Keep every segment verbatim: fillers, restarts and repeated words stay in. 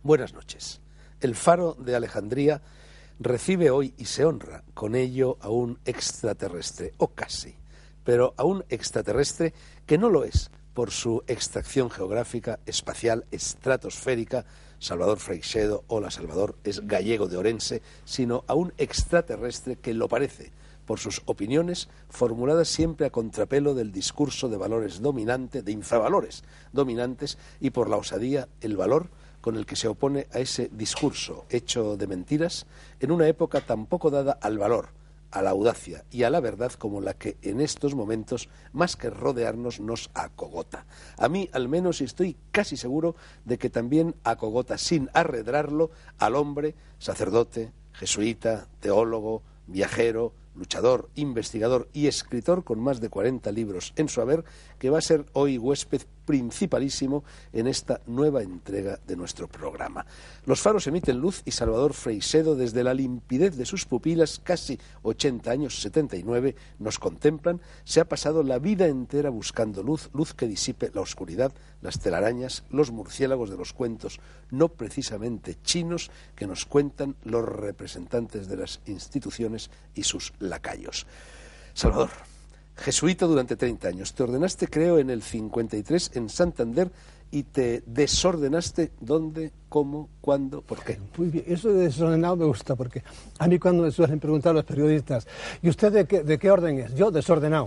Buenas noches. El Faro de Alejandría recibe hoy y se honra con ello a un extraterrestre, o casi, pero a un extraterrestre que no lo es por su extracción geográfica, espacial, estratosférica. Salvador Freixedo, hola Salvador, es gallego de Orense, sino a un extraterrestre que lo parece por sus opiniones formuladas siempre a contrapelo del discurso de valores dominante, de infravalores dominantes, y por la osadía, el valor con el que se opone a ese discurso hecho de mentiras en una época tan poco dada al valor, a la audacia y a la verdad como la que en estos momentos, más que rodearnos, nos acogota. A mí, al menos, estoy casi seguro de que también acogota, sin arredrarlo, al hombre, sacerdote, jesuita, teólogo, viajero, luchador, investigador y escritor con más de cuarenta libros en su haber, que va a ser hoy huésped principalísimo en esta nueva entrega de nuestro programa. Los faros emiten luz y Salvador Freixedo, desde la limpidez de sus pupilas, casi ochenta años, setenta y nueve, nos contemplan. Se ha pasado la vida entera buscando luz, luz que disipe la oscuridad, las telarañas, los murciélagos de los cuentos, no precisamente chinos, que nos cuentan los representantes de las instituciones y sus lacayos. Salvador, jesuita durante treinta años, te ordenaste, creo, en el cincuenta y tres en Santander, y te desordenaste. ¿Dónde, cómo, cuándo, por qué? Muy bien, eso de desordenado me gusta, porque a mí cuando me suelen preguntar los periodistas, ¿y usted de qué, de qué orden es? Yo, desordenado.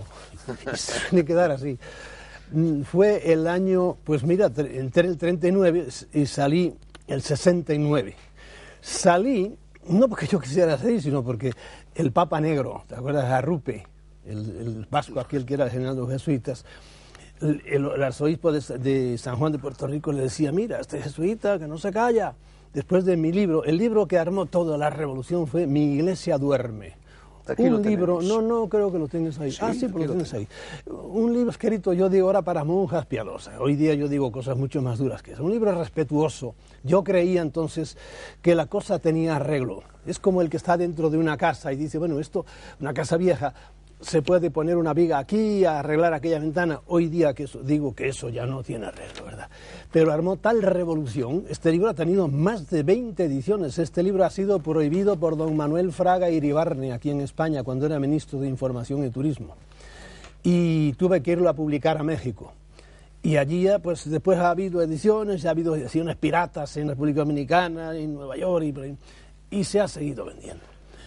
Ni quedar así. Fue el año, pues mira, entré el treinta y nueve y salí el sesenta y nueve. Salí, no porque yo quisiera salir, sino porque el Papa Negro, ¿te acuerdas? Arrupe, el, el vasco aquel que era el general de los jesuitas, el, el, el arzobispo de, de San Juan de Puerto Rico le decía, mira, este jesuita que no se calla. Después de mi libro, el libro que armó toda la revolución fue Mi Iglesia Duerme. Aquí un lo libro, tenemos. no, no creo que lo tengas ahí. Sí, ah, sí, pues lo lo tienes tengo. ahí. Un libro escrito, yo digo ahora, para monjas piadosas. Hoy día yo digo cosas mucho más duras que eso. Un libro respetuoso. Yo creía entonces que la cosa tenía arreglo. Es como el que está dentro de una casa y dice, bueno, esto, una casa vieja, se puede poner una viga aquí, arreglar aquella ventana. Hoy día que eso, digo que eso ya no tiene arreglo, ¿verdad? Pero armó tal revolución. Este libro ha tenido más de veinte ediciones. Este libro ha sido prohibido por don Manuel Fraga Iribarne aquí en España cuando era ministro de Información y Turismo. Y tuve que irlo a publicar a México. Y allí ya, pues después ha habido ediciones, ha habido ediciones piratas en República Dominicana, en Nueva York, y, por ahí, y se ha seguido vendiendo.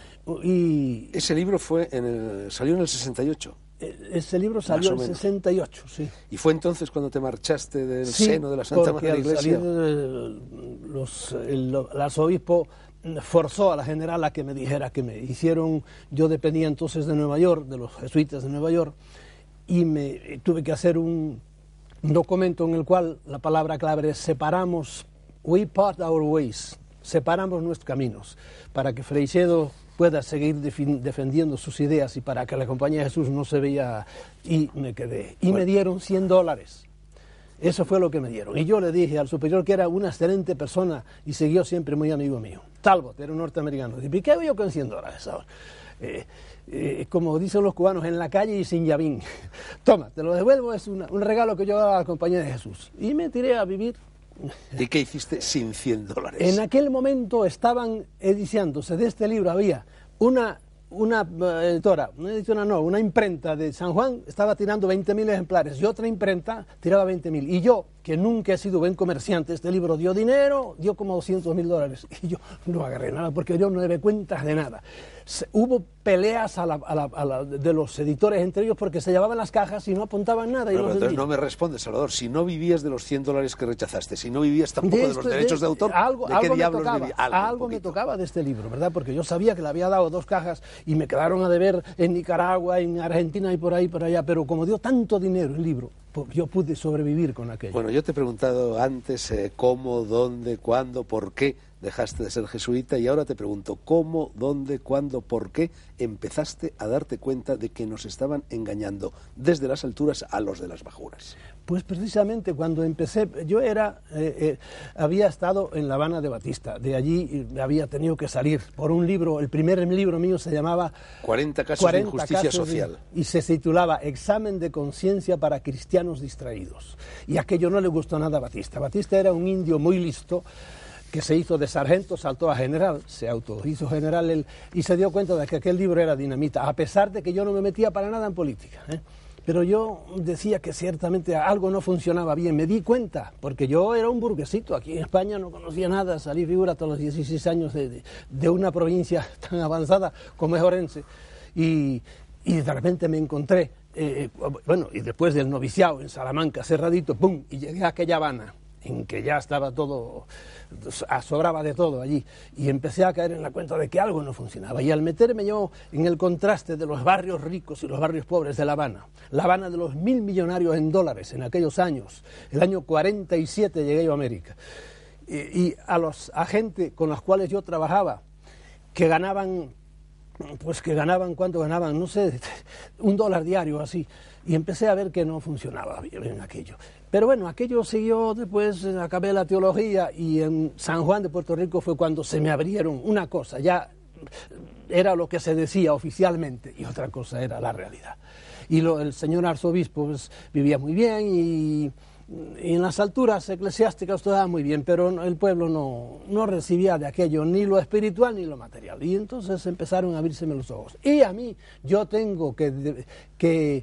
Y ese libro fue en el, salió en el sesenta y ocho. Ese libro salió en el sesenta y ocho, sí. ¿Y fue entonces cuando te marchaste del sí, seno de la Santa Madre Iglesia? Salir, los, el, el arzobispo forzó a la general a que me dijera que me hicieron. Yo dependía entonces de Nueva York, de los jesuitas de Nueva York, y me tuve que hacer un, un documento en el cual la palabra clave es separamos, we part our ways, separamos nuestros caminos, para que Freixedo pueda seguir defendiendo sus ideas y para que la Compañía de Jesús no se vea. Y me quedé. Y bueno, me dieron cien dólares. Eso fue lo que me dieron. Y yo le dije al superior, que era una excelente persona y siguió siempre muy amigo mío, Talbot, era un norteamericano. Dije, ¿y qué hago yo con cien dólares ahora? Eh, eh, como dicen los cubanos, en la calle y sin llavín. Toma, te lo devuelvo, es una, un regalo que yo hago a la Compañía de Jesús. Y me tiré a vivir. ¿Y qué hiciste sin cien dólares? En aquel momento estaban ediciándose de este libro, había una, una editora, una editora no, una imprenta de San Juan, estaba tirando veinte mil ejemplares, y otra imprenta tiraba veinte mil. Y yo, que nunca he sido buen comerciante, este libro dio dinero, dio como doscientos mil dólares. Y yo no agarré nada, porque yo no me doy cuenta de nada. Se, hubo peleas a la, a la, a la, de los editores entre ellos porque se llevaban las cajas y no apuntaban nada. Y no, no, entonces no me respondes, Salvador. Si no vivías de los cien dólares que rechazaste, si no vivías tampoco de, de este, los derechos de, de autor, algo, ¿de algo qué me diablos tocaba, vivías? Algo, algo me tocaba de este libro, ¿verdad? Porque yo sabía que le había dado dos cajas y me quedaron a deber en Nicaragua, en Argentina y por ahí, por allá. Pero como dio tanto dinero el libro, yo pude sobrevivir con aquello. Bueno, yo te he preguntado antes eh, cómo, dónde, cuándo, por qué dejaste de ser jesuita, y ahora te pregunto cómo, dónde, cuándo, por qué empezaste a darte cuenta de que nos estaban engañando desde las alturas a los de las bajuras. Pues precisamente cuando empecé, yo era, eh, eh, había estado en La Habana de Batista, de allí había tenido que salir por un libro, el primer libro mío se llamaba cuarenta casos cuarenta de injusticia casos social. De, y se titulaba Examen de conciencia para cristianos distraídos. Y aquello no le gustó nada a Batista. Batista era un indio muy listo, que se hizo de sargento, saltó a general, se autohizo general él, y se dio cuenta de que aquel libro era dinamita, a pesar de que yo no me metía para nada en política, ¿eh? Pero yo decía que ciertamente algo no funcionaba bien, me di cuenta, porque yo era un burguesito, aquí en España no conocía nada, salí figura a los dieciséis años de, de, de una provincia tan avanzada como es Orense, y, y de repente me encontré, eh, bueno, y después del noviciado en Salamanca, cerradito, ¡pum!, y llegué a aquella Habana, en que ya estaba todo, sobraba de todo allí, y empecé a caer en la cuenta de que algo no funcionaba, y al meterme yo en el contraste de los barrios ricos y los barrios pobres de La Habana, La Habana de los mil millonarios en dólares en aquellos años, el año cuarenta y siete llegué yo a América, y, y a los a gente con las cuales yo trabajaba, que ganaban, pues que ganaban, ¿cuánto ganaban? No sé, un dólar diario así, y empecé a ver que no funcionaba bien aquello. Pero bueno, aquello siguió, después acabé la teología y en San Juan de Puerto Rico fue cuando se me abrieron una cosa, ya era lo que se decía oficialmente y otra cosa era la realidad. Y lo, el señor arzobispo pues, vivía muy bien y, y en las alturas eclesiásticas todo estaba muy bien, pero el pueblo no, no recibía de aquello ni lo espiritual ni lo material. Y entonces empezaron a abrírseme los ojos. Y a mí, yo tengo que... que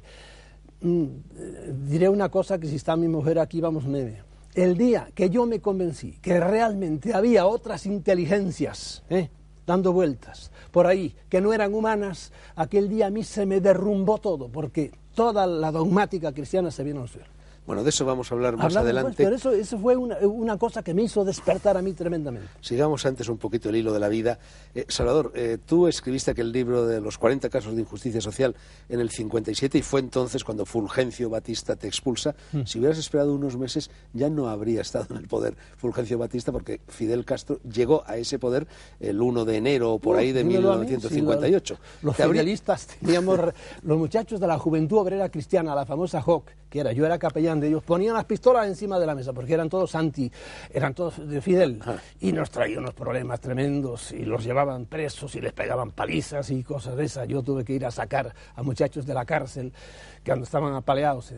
diré una cosa que si está mi mujer aquí vamos medio. El día que yo me convencí que realmente había otras inteligencias ¿eh? dando vueltas por ahí que no eran humanas, aquel día a mí se me derrumbó todo, porque toda la dogmática cristiana se vino al suelo. Bueno, de eso vamos a hablar más Hablamos, adelante. Pues, pero eso, eso fue una, una cosa que me hizo despertar a mí tremendamente. Sigamos antes un poquito el hilo de la vida. Eh, Salvador, eh, tú escribiste aquel libro de los cuarenta casos de injusticia social en el cincuenta y siete y fue entonces cuando Fulgencio Batista te expulsa. Mm. Si hubieras esperado unos meses ya no habría estado en el poder Fulgencio Batista, porque Fidel Castro llegó a ese poder el uno de enero o por uh, ahí de mil novecientos cincuenta y ocho. Sí, los fidelistas teníamos, los muchachos de la Juventud Obrera Cristiana, la famosa J O C, que era, yo era capellán de ellos, ponían las pistolas encima de la mesa, porque eran todos anti, eran todos de Fidel, ah. y nos traían unos problemas tremendos, y los llevaban presos, y les pegaban palizas y cosas de esas. Yo tuve que ir a sacar a muchachos de la cárcel, que estaban apaleados,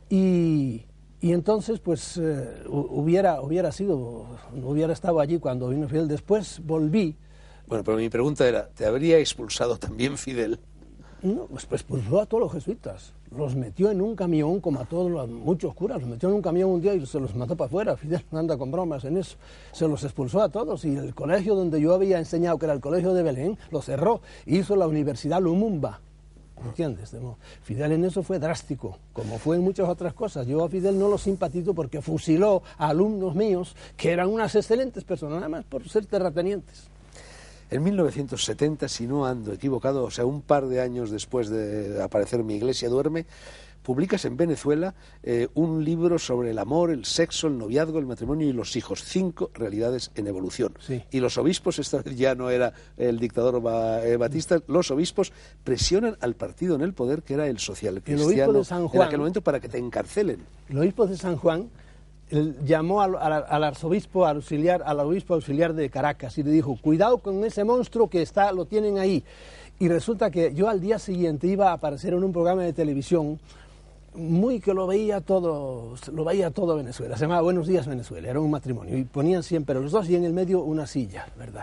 y, y entonces, pues, eh, hubiera, hubiera sido, hubiera estado allí cuando vino Fidel. Después volví. Bueno, pero mi pregunta era, ¿te habría expulsado también Fidel? No, pues, pues expulsó a todos los jesuitas, los metió en un camión, como a todos los, muchos curas, los metió en un camión un día y se los mató para afuera. Fidel no anda con bromas en eso, se los expulsó a todos, y el colegio donde yo había enseñado, que era el colegio de Belén, lo cerró, hizo la Universidad Lumumba, ¿entiendes? Fidel en eso fue drástico, como fue en muchas otras cosas. Yo a Fidel no lo simpatizo porque fusiló a alumnos míos que eran unas excelentes personas, nada más por ser terratenientes. En mil novecientos setenta, si no ando equivocado, o sea, un par de años después de aparecer Mi Iglesia Duerme, publicas en Venezuela eh, un libro sobre el amor, el sexo, el noviazgo, el matrimonio y los hijos, cinco realidades en evolución. Sí. Y los obispos, esta vez ya no era el dictador ba, eh, Batista, los obispos presionan al partido en el poder, que era el social cristiano, de San Juan, en aquel momento, para que te encarcelen. El obispo de San Juan él llamó al, al, al arzobispo auxiliar, al obispo auxiliar de Caracas, y le dijo, cuidado con ese monstruo que está, lo tienen ahí. Y resulta que yo al día siguiente iba a aparecer en un programa de televisión muy que lo veía todo, lo veía todo Venezuela, se llamaba Buenos Días Venezuela, era un matrimonio, y ponían siempre los dos y en el medio una silla, ¿verdad?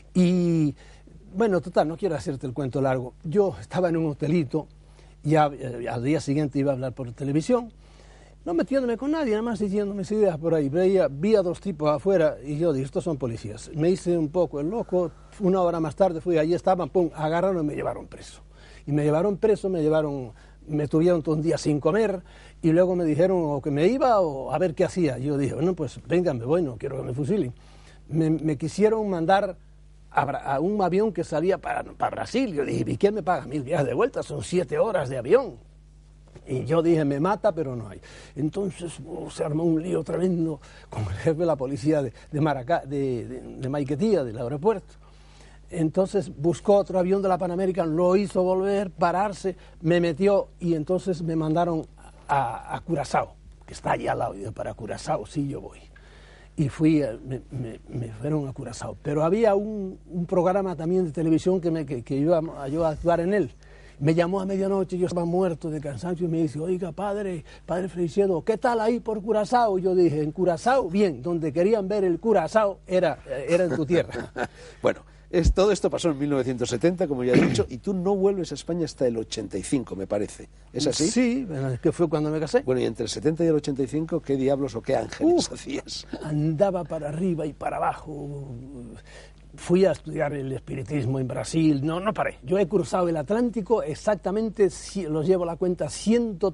Y bueno, total, no quiero hacerte el cuento largo, yo estaba en un hotelito y a, eh, al día siguiente iba a hablar por televisión, no metiéndome con nadie, nada más diciendo mis ideas por ahí. Veía, vi a dos tipos afuera y yo dije, estos son policías. Me hice un poco el loco, una hora más tarde fui, allí estaban, pum, agarraron y me llevaron preso. Y me llevaron preso, me llevaron, me tuvieron todo un día sin comer y luego me dijeron o que me iba o a ver qué hacía. Yo dije, bueno, pues vengan, me voy, no quiero que me fusilen. Me, me quisieron mandar a, a un avión que salía para, para Brasil. Yo dije, ¿y quién me paga mil viajes de vuelta? Son siete horas de avión. Y yo dije, me mata, pero no hay. Entonces oh, se armó un lío tremendo con el jefe de la policía de, de, Maracá, de, de, de Maiquetía, del aeropuerto. Entonces buscó otro avión de la Pan American, lo hizo volver, pararse, me metió y entonces me mandaron a, a Curazao, que está allá al lado. Y yo, para Curazao, sí, yo voy. Y fui, me, me, me fueron a Curazao. Pero había un, un programa también de televisión que, me, que, que iba a, yo a actuar en él. Me llamó a medianoche, yo estaba muerto de cansancio y me dice, oiga, padre, padre Freixedo, ¿qué tal ahí por Curazao? Y yo dije, en Curazao, bien, donde querían ver el Curazao era, era en tu tierra. Bueno, es, todo esto pasó en mil novecientos setenta, como ya he dicho, y tú no vuelves a España hasta el ochenta y cinco, me parece. ¿Es así? Sí, que fue cuando me casé. Bueno, y entre el setenta y el ochenta y cinco, ¿qué diablos o qué ángeles uh, hacías? Andaba para arriba y para abajo. Fui a estudiar el espiritismo en Brasil, no, no paré. Yo he cruzado el Atlántico exactamente, los llevo la cuenta, ciento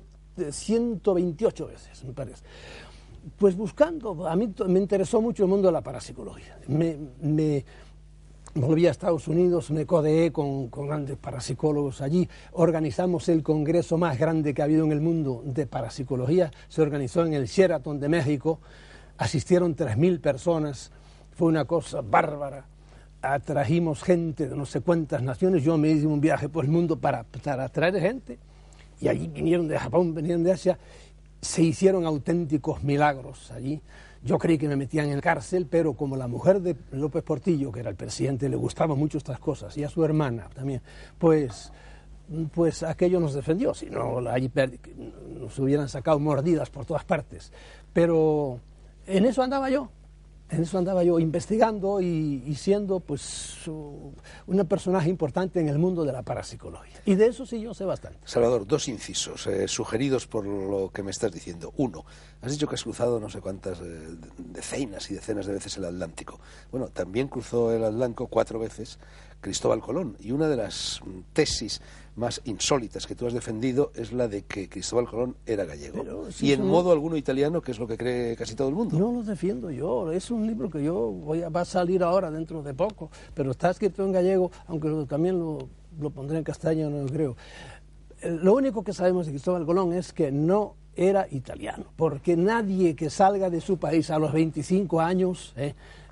veintiocho veces, me parece. Pues buscando, a mí me interesó mucho el mundo de la parapsicología. Me, me volví a Estados Unidos, me codeé con, con grandes parapsicólogos allí, organizamos el congreso más grande que ha habido en el mundo de parapsicología, se organizó en el Sheraton de México, asistieron tres mil personas, fue una cosa bárbara. Atrajimos gente de no sé cuántas naciones, yo me hice un viaje por el mundo para, para atraer gente, y allí vinieron de Japón, venían de Asia, se hicieron auténticos milagros allí. Yo creí que me metían en cárcel, pero como la mujer de López Portillo, que era el presidente, le gustaban mucho estas cosas, y a su hermana también, pues, pues aquello nos defendió, si no, allí nos hubieran sacado mordidas por todas partes. Pero en eso andaba yo. En eso andaba yo investigando y, y siendo pues un personaje importante en el mundo de la parapsicología. Y de eso sí yo sé bastante. Salvador, dos incisos eh, sugeridos por lo que me estás diciendo. Uno, has dicho que has cruzado no sé cuántas eh, decenas y decenas de veces el Atlántico. Bueno, también cruzó el Atlántico cuatro veces Cristóbal Colón. Y una de las tesis más insólitas que tú has defendido es la de que Cristóbal Colón era gallego. Pero, si y en un... modo alguno italiano, que es lo que cree casi todo el mundo. No lo defiendo yo, es un libro que yo voy a, va a salir ahora dentro de poco, pero está escrito en gallego, aunque lo, también lo, lo pondré en castellano, no creo. Lo único que sabemos de Cristóbal Colón es que no era italiano, porque nadie que salga de su país a los veinticinco años eh,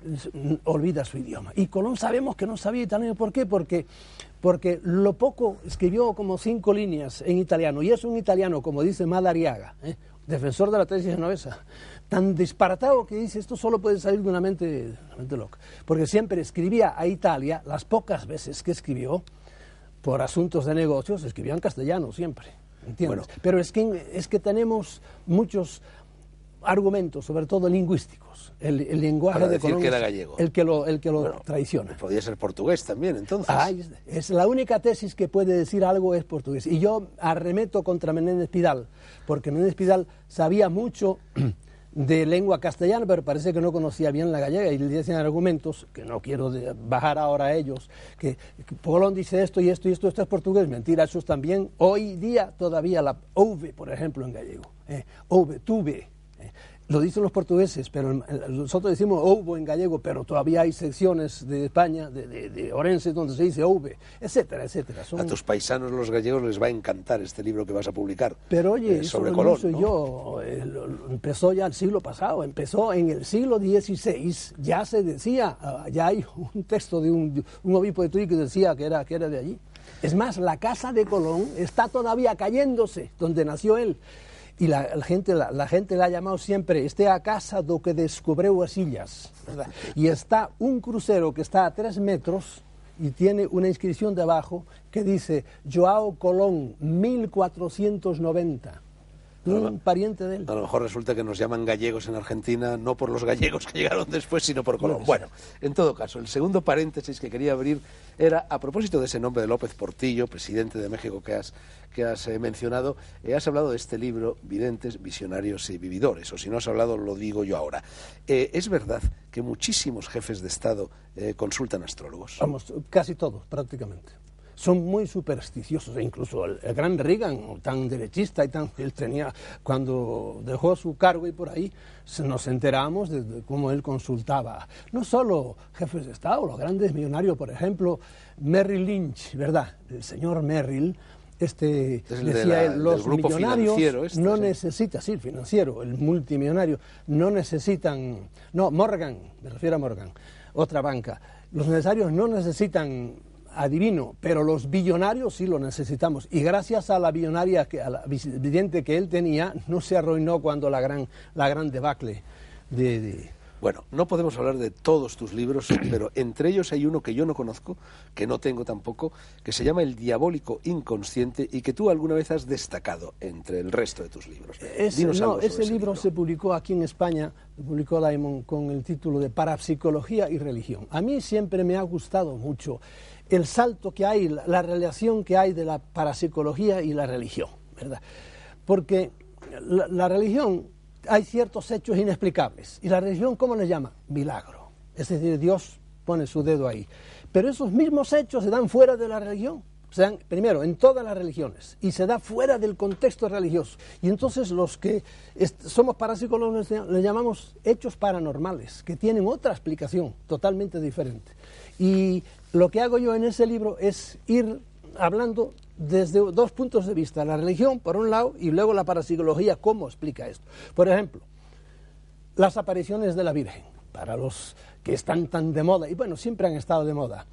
olvida su idioma. Y Colón sabemos que no sabía italiano. ¿Por qué? Porque, porque lo poco escribió como cinco líneas en italiano, y es un italiano, como dice Madariaga, eh, defensor de la tesis genovesa, tan disparatado que dice esto solo puede salir de una mente, una mente loca, porque siempre escribía a Italia, las pocas veces que escribió, por asuntos de negocios, escribía en castellano siempre. ¿Entiendes? Bueno. Pero es que, es que tenemos muchos argumentos, sobre todo lingüísticos. El, el lenguaje para de decir Colón que era es gallego. El que lo, el que lo bueno, traiciona. Podría ser portugués también, entonces. Ah, es, es la única tesis que puede decir algo es portugués. Y yo arremeto contra Menéndez Pidal, porque Menéndez Pidal sabía mucho de lengua castellana, pero parece que no conocía bien la gallega, y le dicen argumentos, que no quiero de, bajar ahora a ellos, que, que Colón dice esto y esto y esto, esto es portugués, mentira, eso es también, hoy día todavía la ouve, por ejemplo, en gallego, eh, ouve, tuve, eh, lo dicen los portugueses, pero nosotros decimos ouvo en gallego, pero todavía hay secciones de España, de, de, de Orense, donde se dice ouve, etcétera, etcétera. Son... A tus paisanos los gallegos les va a encantar este libro que vas a publicar. Pero oye, eh, sobre eso Colón, no soy ¿no? yo, eh, lo, lo empezó ya el siglo pasado, empezó en el siglo dieciséis, ya se decía, uh, ya hay un texto de un, de un obispo de Tui que decía que era, que era de allí. Es más, la casa de Colón está todavía cayéndose, donde nació él. Y la, la, gente, la, la gente la ha llamado siempre este a casa do que descubreu as illas, ¿verdad? Y está un crucero que está a tres metros y tiene una inscripción debajo que dice Joao Colón mil cuatrocientos noventa, un pariente de él. A lo mejor resulta que nos llaman gallegos en Argentina no por los gallegos que llegaron después, sino por Colón. No, bueno, en todo caso, el segundo paréntesis que quería abrir era, a propósito de ese nombre de López Portillo, presidente de México que has, que has eh, mencionado, eh, has hablado de este libro, Videntes, Visionarios y Vividores, o si no has hablado, lo digo yo ahora. Eh, ¿Es verdad que muchísimos jefes de Estado eh, consultan astrólogos? Vamos, casi todos, prácticamente. Son muy supersticiosos, e incluso el, el gran Reagan, tan derechista y tan... Él tenía, cuando dejó su cargo y por ahí, se, nos enteramos de, de cómo él consultaba, no solo jefes de Estado, los grandes millonarios, por ejemplo, Merrill Lynch, ¿verdad? El señor Merrill, este, el decía de la, él, los millonarios este, no sí. necesitan, sí, el financiero, el multimillonario, no necesitan, no, Morgan, me refiero a Morgan, otra banca, los necesarios no necesitan adivino, pero los billonarios sí lo necesitamos, y gracias a la billonaria, que, a la vidente que él tenía, no se arruinó cuando la gran, la gran debacle de, de Bueno, no podemos hablar de todos tus libros, pero entre ellos hay uno que yo no conozco, que no tengo tampoco, que se llama El diabólico inconsciente y que tú alguna vez has destacado entre el resto de tus libros. Es, Dinos no, algo sobre ese, ese libro libro se publicó aquí en España, se publicó Diamond con el título de Parapsicología y Religión. A mí siempre me ha gustado mucho el salto que hay, la, la relación que hay de la parapsicología y la religión, ¿verdad? Porque la, la religión, hay ciertos hechos inexplicables. ¿Y la religión cómo le llama? Milagro. Es decir, Dios pone su dedo ahí. Pero esos mismos hechos se dan fuera de la religión. Se dan, primero, en todas las religiones. Y se da fuera del contexto religioso. Y entonces los que somos parapsicólogos le llamamos hechos paranormales, que tienen otra explicación totalmente diferente. Y lo que hago yo en ese libro es ir hablando desde dos puntos de vista, la religión por un lado y luego la parapsicología, cómo explica esto. Por ejemplo, las apariciones de la Virgen, para los que están tan de moda, y bueno, siempre han estado de moda,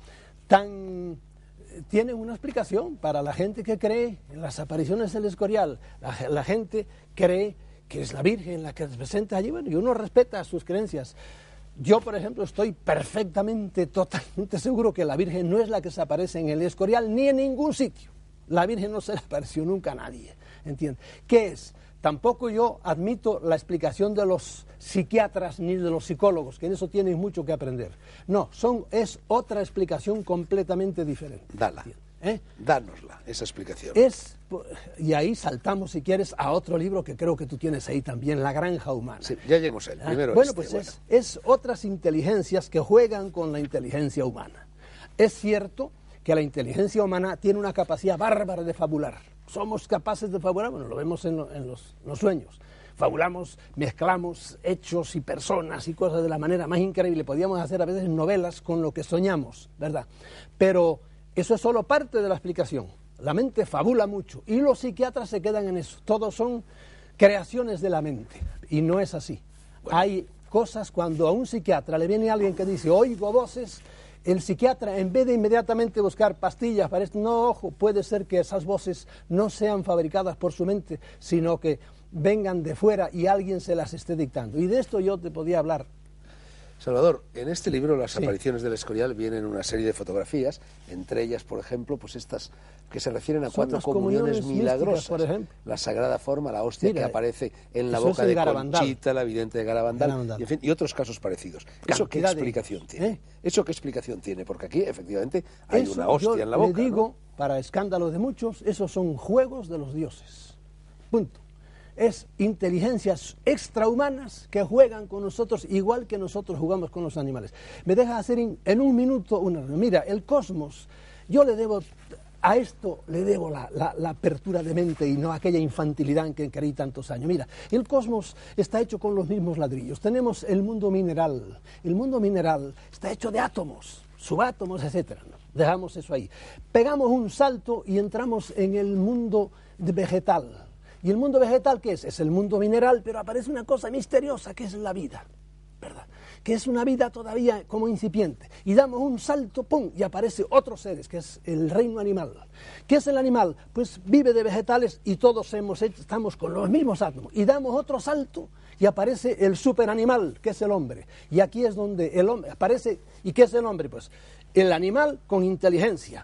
tan, tienen una explicación para la gente que cree en las apariciones del Escorial, la, la gente cree que es la Virgen la que se presenta allí, bueno, y uno respeta sus creencias. Yo, por ejemplo, estoy perfectamente, totalmente seguro que la Virgen no es la que se aparece en el Escorial ni en ningún sitio. La Virgen no se le apareció nunca a nadie, ¿entiendes? ¿Qué es? Tampoco yo admito la explicación de los psiquiatras ni de los psicólogos, que en eso tienen mucho que aprender. No, son, es otra explicación completamente diferente. Dala, ¿Eh? Dánosla, esa explicación. Es, y ahí saltamos, si quieres, a otro libro que creo que tú tienes ahí también, La granja humana. Sí, ya llegamos a él. Primero Bueno, este, pues bueno. Es, es otras inteligencias que juegan con la inteligencia humana. Es cierto que la inteligencia humana tiene una capacidad bárbara de fabular. Somos capaces de fabular, bueno, lo vemos en, lo, en los, los sueños. Fabulamos, mezclamos hechos y personas y cosas de la manera más increíble. Podíamos hacer a veces novelas con lo que soñamos, ¿verdad? Pero eso es solo parte de la explicación. La mente fabula mucho y los psiquiatras se quedan en eso. Todos son creaciones de la mente y no es así. Bueno. Hay cosas cuando a un psiquiatra le viene alguien que dice, oigo voces. El psiquiatra, en vez de inmediatamente buscar pastillas para esto, no, ojo, puede ser que esas voces no sean fabricadas por su mente, sino que vengan de fuera y alguien se las esté dictando. Y de esto yo te podía hablar. Salvador, en este libro, Las Sí. apariciones del Escorial, vienen una serie de fotografías, entre ellas, por ejemplo, pues estas que se refieren a Son cuatro las comuniones, comuniones milagrosas. místicas, por ejemplo. La Sagrada Forma, la hostia Mira, que aparece en la eso boca es el de Garabandal. Conchita, la vidente de Garabandal, Garabandal. Y, en fin, y otros casos parecidos. ¿Eso qué Cantidad de explicación ellos, tiene? ¿eh? ¿Eso qué explicación tiene? Porque aquí, efectivamente, hay Eso una hostia yo en la boca. le digo, ¿no? para escándalo de muchos, esos son juegos de los dioses. Punto. Es inteligencias extrahumanas que juegan con nosotros igual que nosotros jugamos con los animales. Me deja hacer en, en un minuto una... Mira, el cosmos, yo le debo... A esto le debo la, la, la apertura de mente y no aquella infantilidad en que creí tantos años. Mira, el cosmos está hecho con los mismos ladrillos. Tenemos el mundo mineral. El mundo mineral está hecho de átomos, subátomos, etcétera, ¿no? Dejamos eso ahí. Pegamos un salto y entramos en el mundo de vegetal. ¿Y el mundo vegetal qué es? Es el mundo mineral, pero aparece una cosa misteriosa que es la vida, ¿verdad? Que es una vida todavía como incipiente. Y damos un salto, ¡pum!, y aparece otro seres, que es el reino animal. ¿Qué es el animal? Pues vive de vegetales y todos hemos hecho, estamos con los mismos átomos. Y damos otro salto y aparece el superanimal, que es el hombre. Y aquí es donde el hombre aparece. ¿Y qué es el hombre? Pues el animal con inteligencia.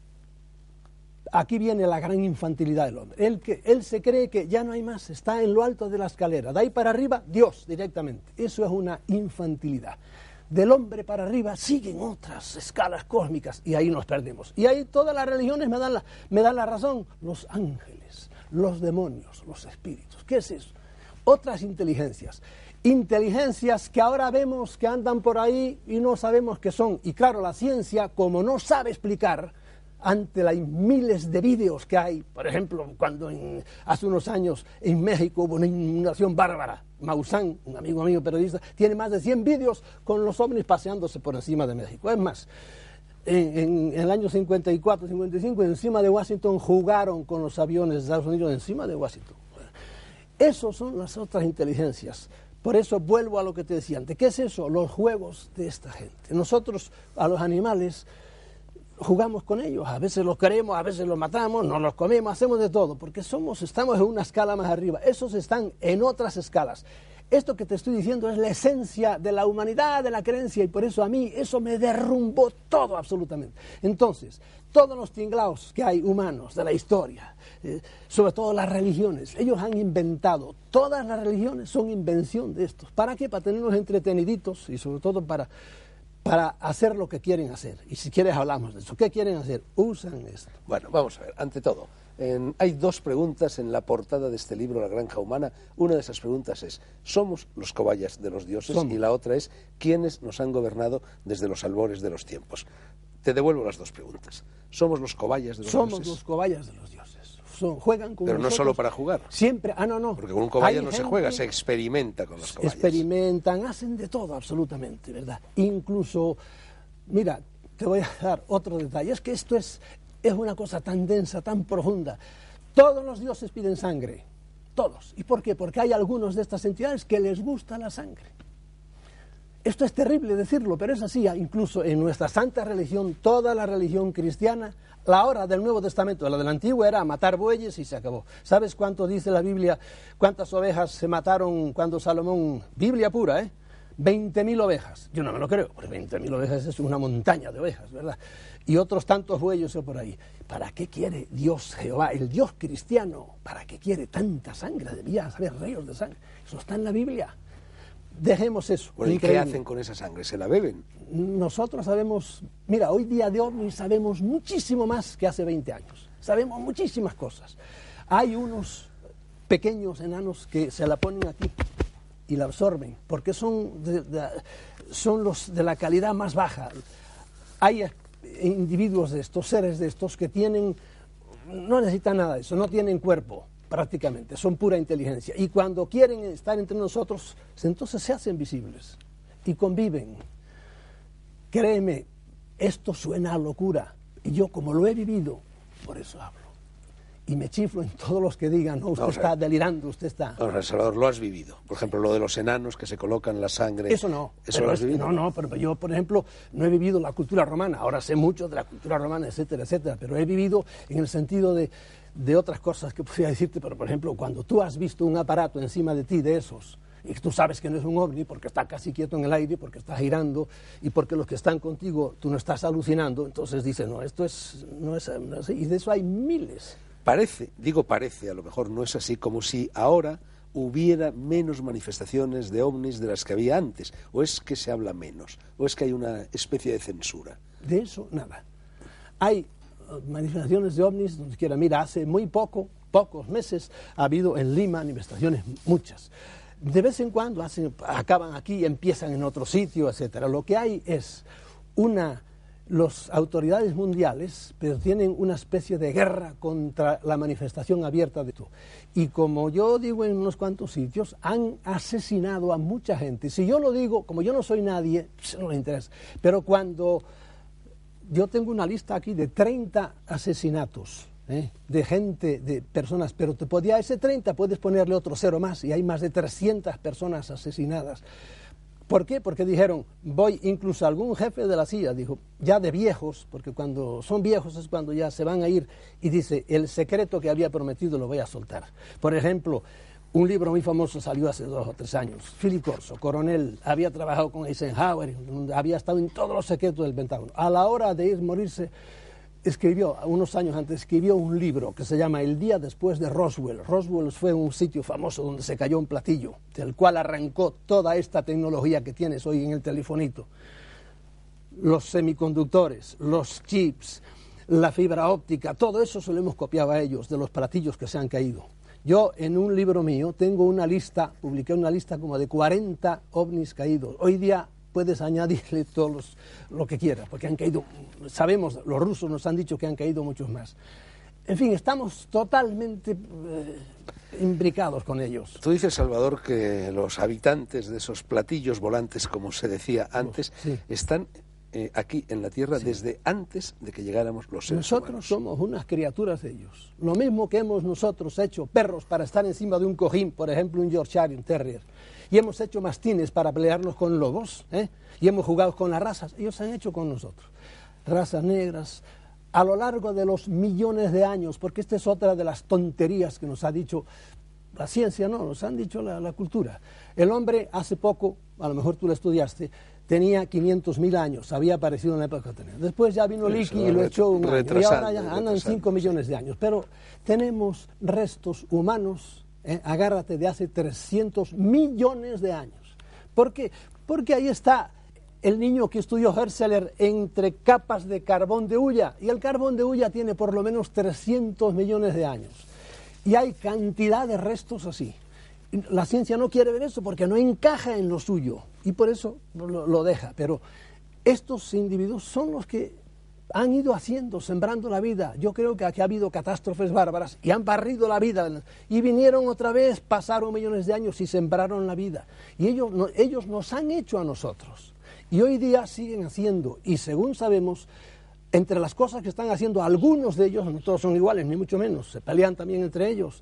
Aquí viene la gran infantilidad del hombre. Él, que, él se cree que ya no hay más, está en lo alto de la escalera. De ahí para arriba, Dios directamente. Eso es una infantilidad. Del hombre para arriba siguen otras escalas cósmicas y ahí nos perdemos. Y ahí todas las religiones me dan la, me dan la razón. Los ángeles, los demonios, los espíritus. ¿Qué es eso? Otras inteligencias. Inteligencias que ahora vemos que andan por ahí y no sabemos qué son. Y claro, la ciencia, como no sabe explicar, ante las miles de vídeos que hay, por ejemplo, cuando en, hace unos años en México hubo una inundación bárbara, Maussan, un amigo mío periodista, tiene más de cien vídeos con los ovnis paseándose por encima de México. Es más, en, en, en el año cincuenta y cuatro, cincuenta y cinco, encima de Washington jugaron con los aviones de Estados Unidos encima de Washington. Esas son las otras inteligencias. Por eso vuelvo a lo que te decía antes. ¿Qué es eso? Los juegos de esta gente. Nosotros, a los animales, jugamos con ellos, a veces los queremos, a veces los matamos, no los comemos, hacemos de todo, porque somos, estamos en una escala más arriba, esos están en otras escalas. Esto que te estoy diciendo es la esencia de la humanidad, de la creencia, y por eso a mí eso me derrumbó todo absolutamente. Entonces, todos los tinglaos que hay humanos de la historia, eh, sobre todo las religiones, ellos han inventado, todas las religiones son invención de estos. ¿Para qué? Para tenernos entreteniditos y sobre todo para, para hacer lo que quieren hacer. Y si quieres hablamos de eso. ¿Qué quieren hacer? Usan esto. Bueno, vamos a ver, ante todo, en, hay dos preguntas en la portada de este libro, La Granja Humana. Una de esas preguntas es, ¿somos los cobayas de los dioses? Somos. Y la otra es, ¿quiénes nos han gobernado desde los albores de los tiempos? Te devuelvo las dos preguntas. ¿Somos los cobayas de los Somos dioses? los cobayas de los dioses. Son, juegan con Pero no nosotros solo para jugar. Siempre, ah, no, no. Porque con un cobaya Hay no se gente- juega, se experimenta con los cobayas. Experimentan, hacen de todo absolutamente, ¿verdad? Incluso, mira, te voy a dar otro detalle, es que esto es, es una cosa tan densa, tan profunda. Todos los dioses piden sangre, todos. ¿Y por qué? Porque hay algunos de estas entidades que les gusta la sangre. Esto es terrible decirlo, pero es así. Incluso en nuestra santa religión, toda la religión cristiana, la hora del Nuevo Testamento, la del Antiguo, era matar bueyes y se acabó. ¿Sabes cuánto dice la Biblia? ¿Cuántas ovejas se mataron cuando Salomón? Biblia pura, ¿eh? veinte mil ovejas. Yo no me lo creo, porque veinte mil ovejas es una montaña de ovejas, ¿verdad? Y otros tantos bueyes por ahí. ¿Para qué quiere Dios Jehová, el Dios cristiano, para qué quiere tanta sangre? Debía haber ríos de sangre. Eso está en la Biblia. Dejemos eso. Bueno, ¿y qué Increíble. hacen con esa sangre? ¿Se la beben? Nosotros sabemos, mira, hoy día de hoy sabemos muchísimo más que hace veinte años. Sabemos muchísimas cosas. Hay unos pequeños enanos que se la ponen aquí y la absorben, porque son, de, de, son los de la calidad más baja. Hay individuos de estos, seres de estos, que tienen, no necesitan nada de eso, no tienen cuerpo prácticamente, son pura inteligencia. Y cuando quieren estar entre nosotros, entonces se hacen visibles y conviven. Créeme, esto suena a locura, y yo como lo he vivido, por eso hablo. Y me chiflo en todos los que digan, no, usted Vamos a está ver. delirando, usted está... Vamos a ver, Salvador, lo has vivido. Por ejemplo, lo de los enanos que se colocan la sangre. Eso no. ¿Eso pero lo has es- vivido? No, no, pero yo, por ejemplo, no he vivido la cultura romana. Ahora sé mucho de la cultura romana, etcétera, etcétera, pero he vivido en el sentido de, de otras cosas que podría decirte. Pero, por ejemplo, cuando tú has visto un aparato encima de ti de esos, y tú sabes que no es un ovni porque está casi quieto en el aire, porque está girando, y porque los que están contigo, tú no estás alucinando, entonces dices, no, esto es, no es, no es así. Y de eso hay miles. Parece, digo parece, a lo mejor no es así, como si ahora hubiera menos manifestaciones de ovnis de las que había antes. ¿O es que se habla menos? ¿O es que hay una especie de censura? De eso, nada. Hay uh, manifestaciones de ovnis donde quiera. Mira, hace muy poco, pocos meses, ha habido en Lima manifestaciones, muchas. De vez en cuando hacen, acaban aquí, empiezan en otro sitio, etcétera. Lo que hay es una... Las autoridades mundiales, pero tienen una especie de guerra contra la manifestación abierta de todo. Y como yo digo en unos cuantos sitios, han asesinado a mucha gente. Si yo lo digo, como yo no soy nadie, pues no le interesa. Pero cuando yo tengo una lista aquí de treinta asesinatos, ¿eh? de gente, de personas, pero te podía, a ese treinta puedes ponerle otro cero más, y hay más de trescientas personas asesinadas. ¿Por qué? Porque dijeron, voy, incluso algún jefe de la C I A dijo, ya de viejos, porque cuando son viejos es cuando ya se van a ir, y dice, el secreto que había prometido lo voy a soltar. Por ejemplo, un libro muy famoso salió hace dos o tres años, Philip Corso, coronel, había trabajado con Eisenhower, había estado en todos los secretos del Pentágono. A la hora de ir a morirse, escribió, unos años antes, escribió un libro que se llama El día después de Roswell. Roswell fue un sitio famoso donde se cayó un platillo, del cual arrancó toda esta tecnología que tienes hoy en el telefonito. Los semiconductores, los chips, la fibra óptica, todo eso se lo hemos copiado a ellos, de los platillos que se han caído. Yo, en un libro mío, tengo una lista, publiqué una lista como de cuarenta ovnis caídos. Hoy día puedes añadirle todos los, lo que quieras, porque han caído, sabemos, los rusos nos han dicho que han caído muchos más. En fin, estamos totalmente eh, imbricados con ellos. Tú dices, Salvador, que los habitantes de esos platillos volantes, como se decía antes, Sí. están eh, aquí en la Tierra Sí. desde antes de que llegáramos los seres Nosotros humanos. somos unas criaturas de ellos. Lo mismo que hemos nosotros hecho perros para estar encima de un cojín, por ejemplo un Yorkshire, un Terrier, y hemos hecho mastines para pelearnos con lobos, ¿eh? y hemos jugado con las razas, ellos han hecho con nosotros. Razas negras, a lo largo de los millones de años, porque esta es otra de las tonterías que nos ha dicho la ciencia no, nos han dicho la, la cultura. El hombre hace poco, a lo mejor tú lo estudiaste, tenía quinientos mil años, había aparecido en la época que tenía. Después ya vino Leakey y lo echó un año, y ahora ya andan cinco millones de años. Pero tenemos restos humanos, eh, agárrate, de hace trescientos millones de años. ¿Por qué? Porque ahí está el niño que estudió Herzeler entre capas de carbón de hulla, y el carbón de hulla tiene por lo menos trescientos millones de años. Y hay cantidad de restos así. La ciencia no quiere ver eso porque no encaja en lo suyo, y por eso lo, lo deja. Pero estos individuos son los que han ido haciendo, sembrando la vida. Yo creo que aquí ha habido catástrofes bárbaras y han barrido la vida, y vinieron otra vez, pasaron millones de años y sembraron la vida. Y ellos, no, ellos nos han hecho a nosotros. Y hoy día siguen haciendo, y según sabemos, entre las cosas que están haciendo, algunos de ellos, no todos son iguales, ni mucho menos, se pelean también entre ellos,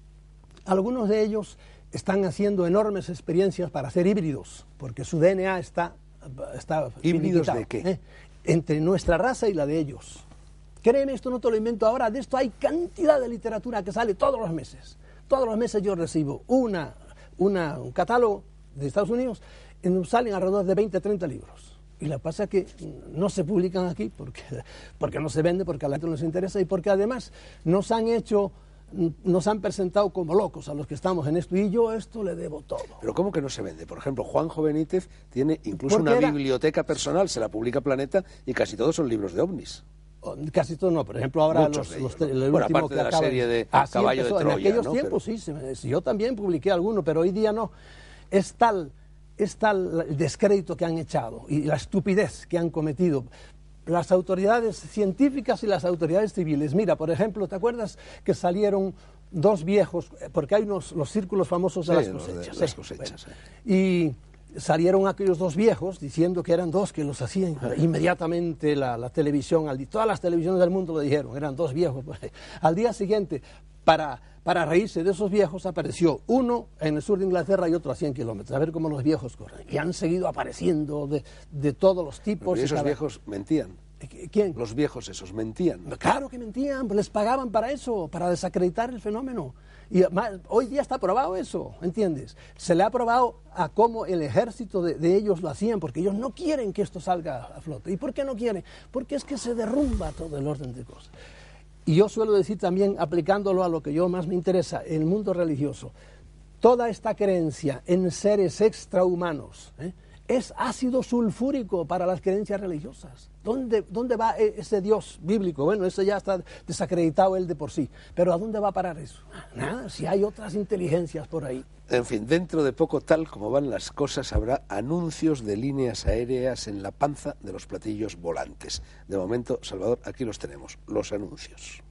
algunos de ellos están haciendo enormes experiencias para hacer híbridos, porque su D N A está... está ¿Híbridos de qué? ¿eh? Entre nuestra raza y la de ellos. Créeme, esto no te lo invento ahora, de esto hay cantidad de literatura que sale todos los meses. Todos los meses yo recibo una, una, un catálogo de Estados Unidos, en donde salen alrededor de veinte, treinta libros. Y lo que pasa es que no se publican aquí porque, porque no se vende, porque a la gente no les interesa, y porque además nos han hecho, nos han presentado como locos a los que estamos en esto, y yo esto le debo todo. ¿Pero cómo que no se vende? Por ejemplo, Juanjo Benítez tiene incluso porque una era... biblioteca personal, se la publica Planeta, y casi todos son libros de ovnis. Casi todo no, por ejemplo, ahora Muchos los, ellos, los, ¿no? el Bueno, último aparte que de la acaba serie de así Caballo empezó, de Troya, en aquellos ¿no? tiempos Pero... sí, se, yo también publiqué alguno, pero hoy día no. Es tal, es tal el descrédito que han echado y la estupidez que han cometido las autoridades científicas y las autoridades civiles. Mira, por ejemplo, ¿te acuerdas que salieron dos viejos, porque hay unos los círculos famosos de sí, las cosechas? De las cosechas bueno, sí. Y salieron aquellos dos viejos diciendo que eran dos que los hacían. Inmediatamente la, la televisión, al, todas las televisiones del mundo lo dijeron, eran dos viejos. Al día siguiente, para, para reírse de esos viejos, apareció uno en el sur de Inglaterra y otro a cien kilómetros, a ver cómo los viejos corren. Y han seguido apareciendo de, de todos los tipos. Pero esos cada... viejos mentían. ¿Quién? Los viejos esos mentían. Claro que mentían, les pagaban para eso, para desacreditar el fenómeno. Y además, hoy día está probado eso, ¿entiendes? Se le ha probado a cómo el ejército de, de ellos lo hacían, porque ellos no quieren que esto salga a flote. ¿Y por qué no quieren? Porque es que se derrumba todo el orden de cosas. Y yo suelo decir también, aplicándolo a lo que yo más me interesa, el mundo religioso, toda esta creencia en seres extrahumanos, ¿eh? es ácido sulfúrico para las creencias religiosas. ¿Dónde, ¿Dónde va ese Dios bíblico? Bueno, ese ya está desacreditado él de por sí. Pero ¿a dónde va a parar eso? Nada, si hay otras inteligencias por ahí. En fin, dentro de poco, tal como van las cosas, habrá anuncios de líneas aéreas en la panza de los platillos volantes. De momento, Salvador, aquí los tenemos, los anuncios.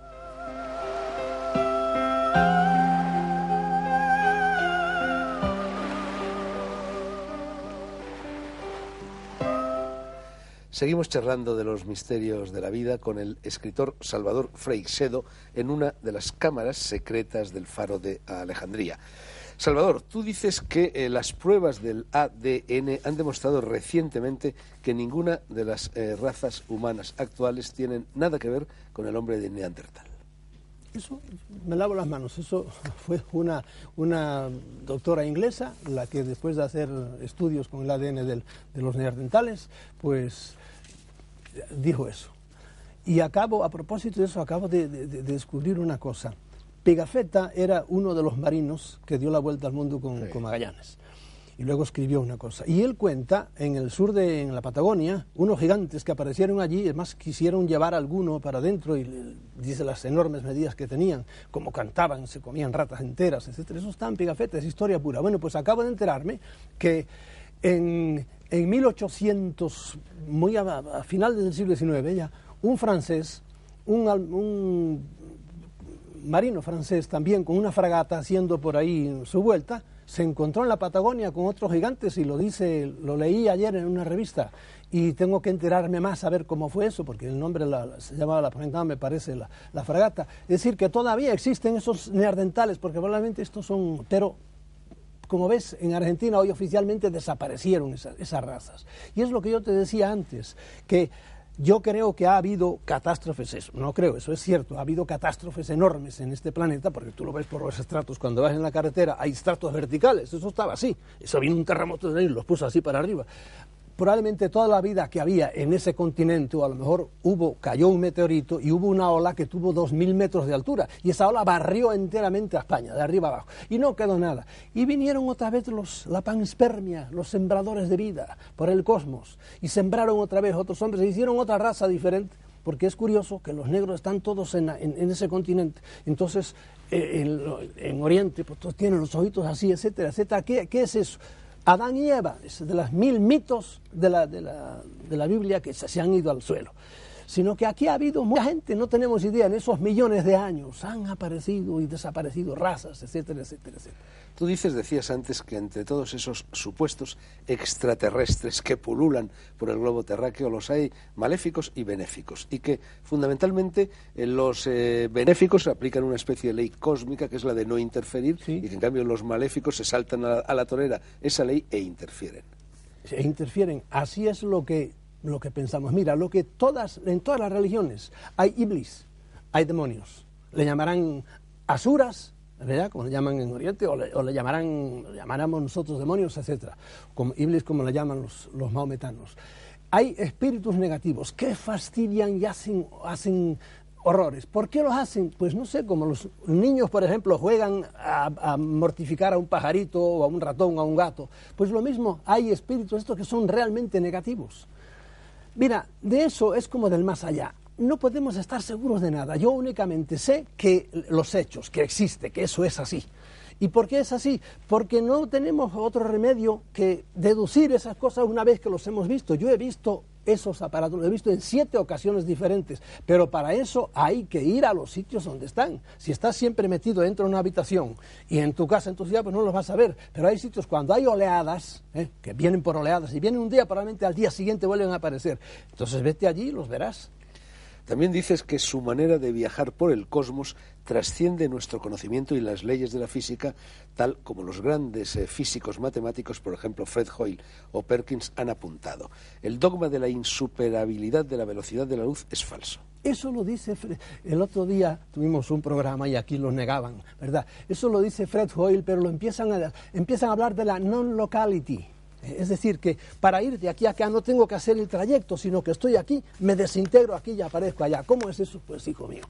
Seguimos charlando de los misterios de la vida con el escritor Salvador Freixedo en una de las cámaras secretas del Faro de Alejandría. Salvador, tú dices que eh, las pruebas del A D N han demostrado recientemente que ninguna de las eh, razas humanas actuales tienen nada que ver con el hombre de Neandertal. Eso, me lavo las manos, eso fue una, una doctora inglesa la que después de hacer estudios con el A D N del, de los neandertales, pues dijo eso. Y acabo, a propósito de eso, acabo de, de, de descubrir una cosa. Pigafetta era uno de los marinos que dio la vuelta al mundo con, sí. con Magallanes. Y luego escribió una cosa. Y él cuenta, en el sur de en la Patagonia, unos gigantes que aparecieron allí, además quisieron llevar alguno para adentro, y dice las enormes medidas que tenían, como cantaban, se comían ratas enteras, etcétera. Eso está en Pigafetta, es historia pura. Bueno, pues acabo de enterarme que en, en mil ochocientos, muy a, a finales del siglo diecinueve, ya, un francés, un, un marino francés también, con una fragata haciendo por ahí su vuelta, se encontró en la Patagonia con otros gigantes, y lo dice, lo leí ayer en una revista, y tengo que enterarme más a ver cómo fue eso, porque el nombre la, se llamaba la fragata, me parece, la, la fragata. Es decir, que todavía existen esos neandertales, porque probablemente estos son, pero como ves, en Argentina hoy oficialmente desaparecieron esas, esas razas. Y es lo que yo te decía antes, que Yo creo que ha habido catástrofes, eso, no creo, eso es cierto, ha habido catástrofes enormes en este planeta, porque tú lo ves por los estratos, cuando vas en la carretera hay estratos verticales, eso estaba así, eso vino un terremoto de ahí y los puso así para arriba. Probablemente toda la vida que había en ese continente, o a lo mejor hubo, cayó un meteorito y hubo una ola que tuvo dos mil metros de altura, y esa ola barrió enteramente a España, de arriba abajo, y no quedó nada. Y vinieron otra vez los, la panspermia, los sembradores de vida por el cosmos, y sembraron otra vez otros hombres, e hicieron otra raza diferente, porque es curioso que los negros están todos en, en, en ese continente. Entonces, eh, en, en Oriente, pues todos tienen los ojitos así, etcétera, etcétera. ¿Qué, qué es eso? Adán y Eva, es de los mil mitos de la, de la, de la Biblia que se, se han ido al suelo. Sino que aquí ha habido mucha gente, no tenemos idea, en esos millones de años han aparecido y desaparecido razas, etcétera, etcétera, etcétera. Tú dices, decías antes, que entre todos esos supuestos extraterrestres que pululan por el globo terráqueo los hay maléficos y benéficos, y que fundamentalmente eh, los eh, benéficos aplican una especie de ley cósmica que es la de no interferir, sí, y que en cambio los maléficos se saltan a, a la torera esa ley e interfieren. E interfieren, así es lo que... lo que pensamos. Mira, lo que todas, en todas las religiones hay iblis, hay demonios. Le llamarán asuras, ¿verdad?, como le llaman en Oriente, o le, o le llamarán, le llamaremos nosotros demonios, etcétera. Como iblis, como le llaman los, los maometanos. Hay espíritus negativos que fastidian y hacen, hacen horrores. ¿Por qué los hacen? Pues no sé, como los niños, por ejemplo, juegan a, a mortificar a un pajarito, o a un ratón, o a un gato. Pues lo mismo, hay espíritus estos que son realmente negativos. Mira, de eso es como del más allá. No podemos estar seguros de nada. Yo únicamente sé que los hechos, que existe, que eso es así. ¿Y por qué es así? Porque no tenemos otro remedio que deducir esas cosas una vez que los hemos visto. Yo he visto esos aparatos, los he visto en siete ocasiones diferentes, pero para eso hay que ir a los sitios donde están. Si estás siempre metido dentro de una habitación y en tu casa, en tu ciudad, pues no los vas a ver, pero hay sitios cuando hay oleadas, ¿eh?, que vienen por oleadas, y vienen un día, probablemente al día siguiente vuelven a aparecer. Entonces vete allí y los verás. También dices que su manera de viajar por el cosmos trasciende nuestro conocimiento y las leyes de la física, tal como los grandes eh, físicos matemáticos, por ejemplo Fred Hoyle o Perkins, han apuntado. El dogma de la insuperabilidad de la velocidad de la luz es falso. Eso lo dice Fred. El otro día tuvimos un programa y aquí lo negaban, ¿verdad? Eso lo dice Fred Hoyle, pero lo empiezan a, empiezan a hablar de la non-locality. Es decir, que para ir de aquí a acá no tengo que hacer el trayecto, sino que estoy aquí, me desintegro aquí y aparezco allá. ¿Cómo es eso? Pues, hijo mío,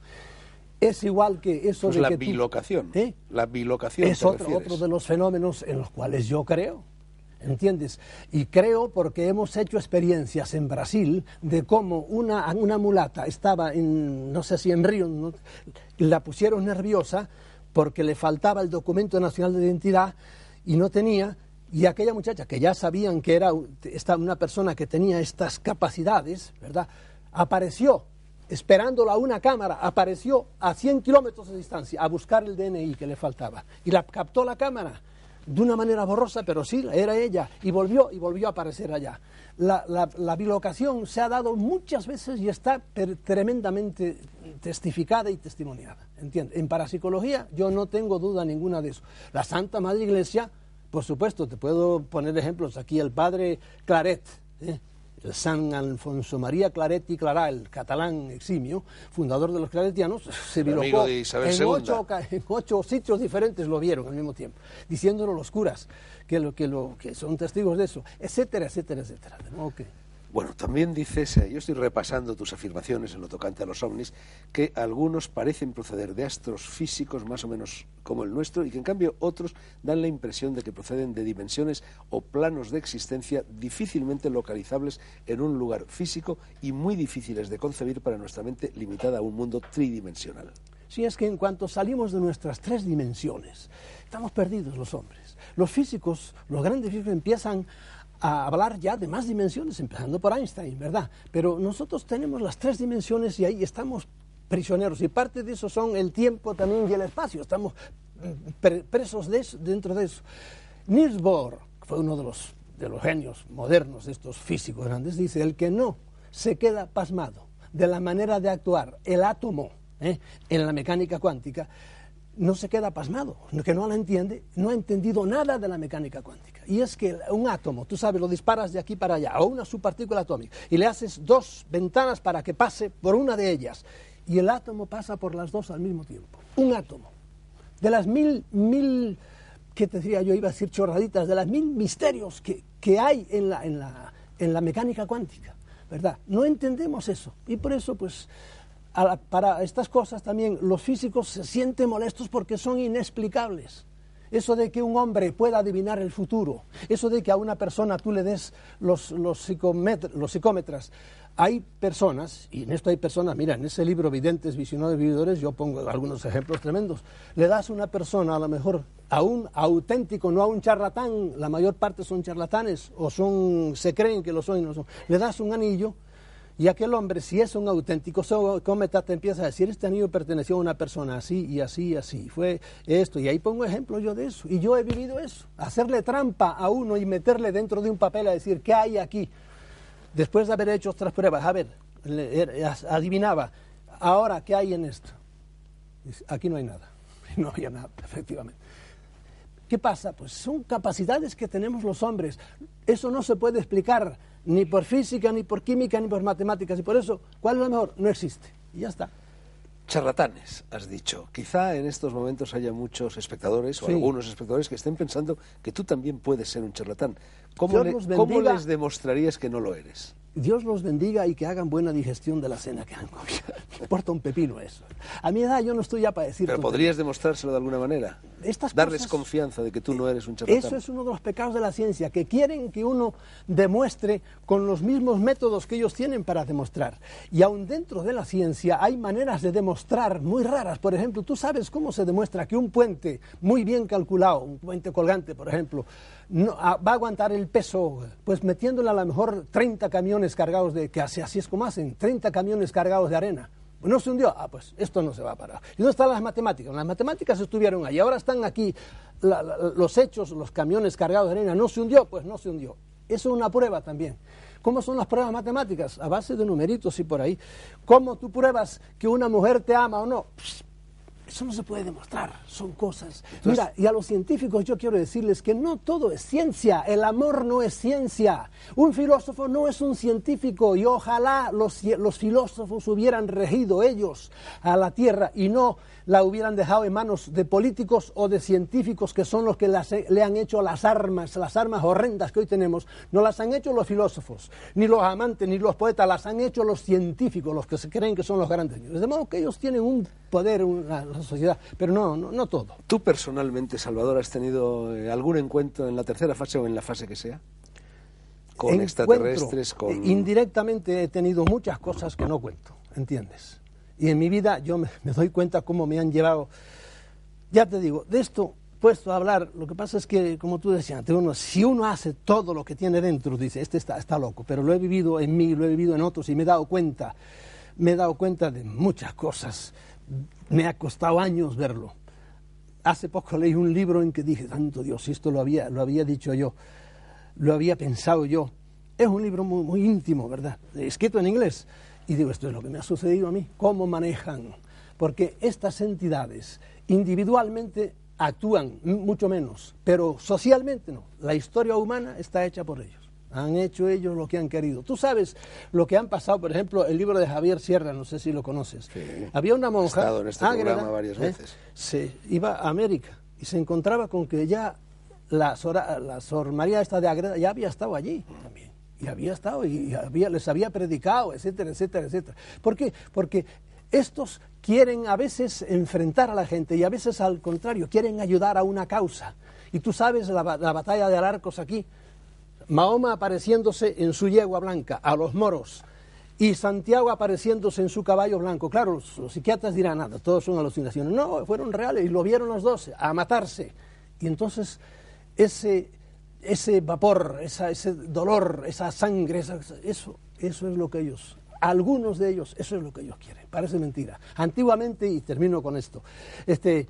es igual que eso pues de la que bilocación. Tú, ¿eh? La bilocación. Es otro, otro de los fenómenos en los cuales yo creo, ¿entiendes? Y creo porque hemos hecho experiencias en Brasil de cómo una, una mulata estaba en, no sé si en Río, ¿no?, la pusieron nerviosa porque le faltaba el documento nacional de identidad y no tenía. Y aquella muchacha, que ya sabían que era esta, una persona que tenía estas capacidades, ¿verdad?, apareció, esperándola a una cámara, apareció a cien kilómetros de distancia a buscar el D N I que le faltaba. Y la captó la cámara, de una manera borrosa, pero sí, era ella, y volvió, y volvió a aparecer allá. La, la, la bilocación se ha dado muchas veces y está per, tremendamente testificada y testimoniada, ¿entiendes? En parapsicología yo no tengo duda ninguna de eso. La Santa Madre Iglesia, por supuesto, te puedo poner ejemplos. Aquí el padre Claret, ¿eh?, el San Alfonso María Claret y Clarà, el catalán eximio, fundador de los claretianos, se bilocó en ocho, en ocho sitios diferentes, lo vieron al mismo tiempo, diciéndolo los curas, que, lo, que, lo, que son testigos de eso, etcétera, etcétera, etcétera. Okay. Bueno, también dices, eh, yo estoy repasando tus afirmaciones en lo tocante a los ovnis, que algunos parecen proceder de astros físicos más o menos como el nuestro y que en cambio otros dan la impresión de que proceden de dimensiones o planos de existencia difícilmente localizables en un lugar físico y muy difíciles de concebir para nuestra mente limitada a un mundo tridimensional. Sí, es que en cuanto salimos de nuestras tres dimensiones, estamos perdidos los hombres. Los físicos, los grandes físicos empiezan a hablar ya de más dimensiones, empezando por Einstein, ¿verdad? Pero nosotros tenemos las tres dimensiones y ahí estamos prisioneros, y parte de eso son el tiempo también y el espacio, estamos presos de eso, dentro de eso. Niels Bohr, que fue uno de los, de los genios modernos de estos físicos grandes, dice: el que no se queda pasmado de la manera de actuar el átomo, ¿eh?, en la mecánica cuántica, no se queda pasmado, que no la entiende, no ha entendido nada de la mecánica cuántica. Y es que un átomo, tú sabes, lo disparas de aquí para allá, o una subpartícula atómica, y le haces dos ventanas para que pase por una de ellas, y el átomo pasa por las dos al mismo tiempo. Un átomo. De las mil, mil, ¿qué te diría yo? Iba a decir chorraditas, de las mil misterios que, que hay en la, en, la, en la mecánica cuántica, ¿verdad? No entendemos eso, y por eso, pues... para estas cosas también los físicos se sienten molestos porque son inexplicables. Eso de que un hombre pueda adivinar el futuro, eso de que a una persona tú le des los, los, los psicómetras. Hay personas, y en esto hay personas, mira, en ese libro Videntes, Visionarios, Vividores, yo pongo algunos ejemplos tremendos. Le das a una persona, a lo mejor, a un auténtico, no a un charlatán, la mayor parte son charlatanes, o son, se creen que lo son y no son. Le das un anillo, y aquel hombre, si es un auténtico psicómetra, te empieza a decir, este anillo perteneció a una persona así y así y así, fue esto, y ahí pongo ejemplo yo de eso, y yo he vivido eso, hacerle trampa a uno y meterle dentro de un papel a decir, ¿qué hay aquí? Después de haber hecho otras pruebas, a ver, adivinaba, ahora, ¿qué hay en esto? Dice, aquí no hay nada, no había nada, efectivamente. ¿Qué pasa? Pues son capacidades que tenemos los hombres, eso no se puede explicar, ni por física, ni por química, ni por matemáticas. Y por eso, ¿cuál es lo mejor? No existe. Y ya está. Charlatanes, has dicho. Quizá en estos momentos haya muchos espectadores, o sí, algunos espectadores que estén pensando que tú también puedes ser un charlatán. ¿Cómo, le, ¿cómo les demostrarías que no lo eres? Dios los bendiga y que hagan buena digestión de la cena que han comido. Me importa un pepino eso. A mi edad yo no estoy ya para decir... Pero podrías demostrárselo de alguna manera. Estas Darles cosas, confianza de que tú no eres un charlatán. Eso es uno de los pecados de la ciencia, que quieren que uno demuestre con los mismos métodos que ellos tienen para demostrar. Y aún dentro de la ciencia hay maneras de demostrar muy raras. Por ejemplo, tú sabes cómo se demuestra que un puente muy bien calculado, un puente colgante, por ejemplo, no, a, va a aguantar el peso, pues metiéndole a lo mejor treinta camiones cargados de, que así, así es como hacen, treinta camiones cargados de arena. No se hundió, ah, pues esto no se va a parar. ¿Y dónde están las matemáticas? Las matemáticas estuvieron ahí, ahora están aquí la, la, los hechos, los camiones cargados de arena. ¿No se hundió? Pues no se hundió. Eso es una prueba también. ¿Cómo son las pruebas matemáticas? A base de numeritos y por ahí. ¿Cómo tú pruebas que una mujer te ama o no? Pss, eso no se puede demostrar, son cosas. Entonces, mira, y a los científicos yo quiero decirles que no todo es ciencia, el amor no es ciencia. Un filósofo no es un científico y ojalá los, los filósofos hubieran regido ellos a la tierra y no la hubieran dejado en manos de políticos o de científicos que son los que las, le han hecho las armas, las armas horrendas que hoy tenemos. No las han hecho los filósofos, ni los amantes, ni los poetas, las han hecho los científicos, los que se creen que son los grandes. De modo que ellos tienen un poder, una, la sociedad, pero no, no, no todo. ¿Tú personalmente, Salvador, has tenido algún encuentro en la tercera fase o en la fase que sea? ¿Con Encuentro, extraterrestres? Con... Indirectamente he tenido muchas cosas que no cuento, ¿entiendes? Y en mi vida yo me, me doy cuenta cómo me han llevado. Ya te digo, de esto puesto a hablar, lo que pasa es que, como tú decías antes, uno, si uno hace todo lo que tiene dentro, dice, este está, está loco, pero lo he vivido en mí, lo he vivido en otros y me he dado cuenta, me he dado cuenta de muchas cosas. Me ha costado años verlo. Hace poco leí un libro en que dije, santo Dios, si esto lo había, lo había dicho yo, lo había pensado yo. Es un libro muy, muy íntimo, ¿verdad? Escrito en inglés. Y digo, esto es lo que me ha sucedido a mí. ¿Cómo manejan? Porque estas entidades individualmente actúan mucho menos, pero socialmente no. La historia humana está hecha por ellos. Han hecho ellos lo que han querido. Tú sabes lo que han pasado, por ejemplo, el libro de Javier Sierra, no sé si lo conoces. Sí. Había una monja... He estado en este ah, programa ¿verdad? varias veces. ¿Eh? Se iba a América y se encontraba con que ya la Sor, la Sor María esta de Agreda ya había estado allí también. Y había estado y había, les había predicado, etcétera, etcétera, etcétera. ¿Por qué? Porque estos quieren a veces enfrentar a la gente y a veces al contrario, quieren ayudar a una causa. Y tú sabes la, la batalla de Alarcos aquí, Mahoma apareciéndose en su yegua blanca a los moros y Santiago apareciéndose en su caballo blanco. Claro, los, los psiquiatras dirán, nada, todos son alucinaciones. No, fueron reales y lo vieron los dos a matarse. Y entonces ese... ese vapor, esa, ese dolor, esa sangre, esa, eso, eso es lo que ellos, algunos de ellos, eso es lo que ellos quieren. Parece mentira. Antiguamente, y termino con esto, este,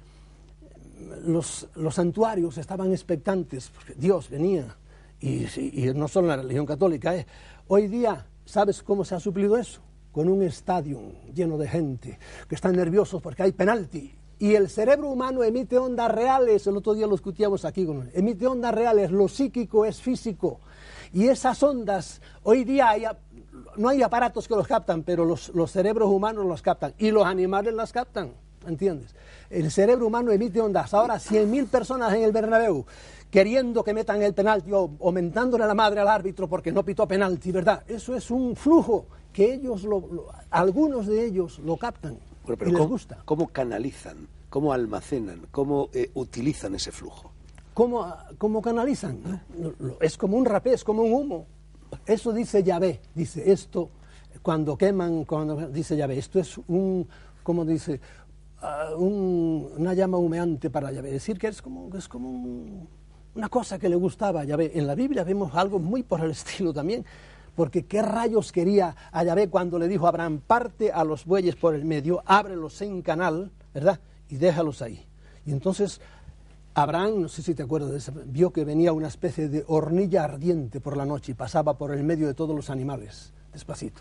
los, los santuarios estaban expectantes, porque Dios venía, y, y no solo la religión católica. ¿eh? Hoy día, ¿sabes cómo se ha suplido eso? Con un estadio lleno de gente, que están nerviosos porque hay penalti. Y el cerebro humano emite ondas reales, el otro día lo discutíamos aquí, con, emite ondas reales, lo psíquico es físico. Y esas ondas, hoy día hay, no hay aparatos que los captan, pero los, los cerebros humanos los captan, y los animales las captan, ¿entiendes? El cerebro humano emite ondas. Ahora, cien mil personas en el Bernabéu, queriendo que metan el penalti, o, o mentándole a la madre al árbitro porque no pitó penalti, ¿verdad? Eso es un flujo que ellos, lo, lo, algunos de ellos lo captan. Bueno, pero y les ¿cómo, gusta. ¿Cómo canalizan, cómo almacenan, cómo eh, utilizan ese flujo? ¿Cómo, cómo canalizan? Es como un rapé, es como un humo. Eso dice Yahvé, dice esto, cuando queman, cuando dice Yahvé, esto es un, como dice, uh, un, una llama humeante para Yahvé. Decir que es como, es como un, una cosa que le gustaba a Yahvé. En la Biblia vemos algo muy por el estilo también. Porque qué rayos quería a Yahvé cuando le dijo a Abraham, parte a los bueyes por el medio, ábrelos en canal, ¿verdad? Y déjalos ahí. Y entonces Abraham, no sé si te acuerdas de eso, vio que venía una especie de hornilla ardiente por la noche y pasaba por el medio de todos los animales, despacito.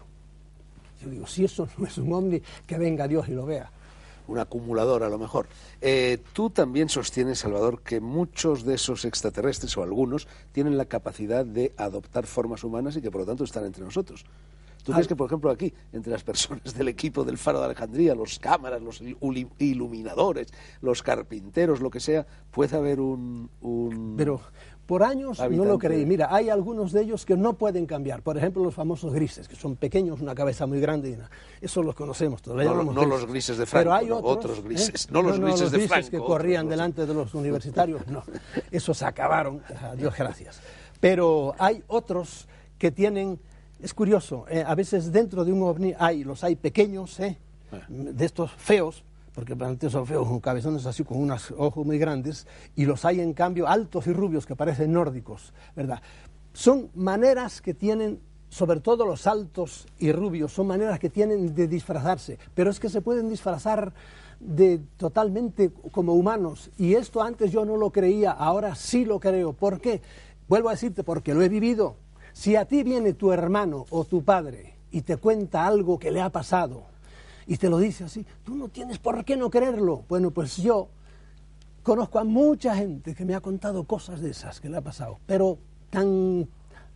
Yo digo, si eso no es un ovni, que venga Dios y lo vea. Un acumulador a lo mejor. Eh, tú también sostienes, Salvador, que muchos de esos extraterrestres, o algunos, tienen la capacidad de adoptar formas humanas y que por lo tanto están entre nosotros. ¿Tú crees que, por ejemplo, aquí, entre las personas del equipo del Faro de Alejandría, los cámaras, los iluminadores, los carpinteros, lo que sea, puede haber un... un... Pero por años habitante. No lo creí. Mira, hay algunos de ellos que no pueden cambiar. Por ejemplo, los famosos grises, que son pequeños, una cabeza muy grande. Y eso los conocemos todavía. No, no grises. Los grises de Franco, pero hay no, otros, otros grises. ¿eh? No los no, grises no, los de grises Franco. que corrían otros, delante de los universitarios, no. Esos acabaron, a Dios gracias. Pero hay otros que tienen... Es curioso, eh, a veces dentro de un ovni hay, los hay pequeños, eh, de estos feos, porque antes son feos, con cabezones así, con unos ojos muy grandes, y los hay en cambio altos y rubios que parecen nórdicos, ¿verdad? Son maneras que tienen, sobre todo los altos y rubios, son maneras que tienen de disfrazarse, pero es que se pueden disfrazar de totalmente como humanos, y esto antes yo no lo creía, ahora sí lo creo. ¿Por qué? Vuelvo a decirte, porque lo he vivido. Si a ti viene tu hermano o tu padre y te cuenta algo que le ha pasado y te lo dice así, tú no tienes por qué no creerlo. Bueno, pues yo conozco a mucha gente que me ha contado cosas de esas que le ha pasado, pero tan,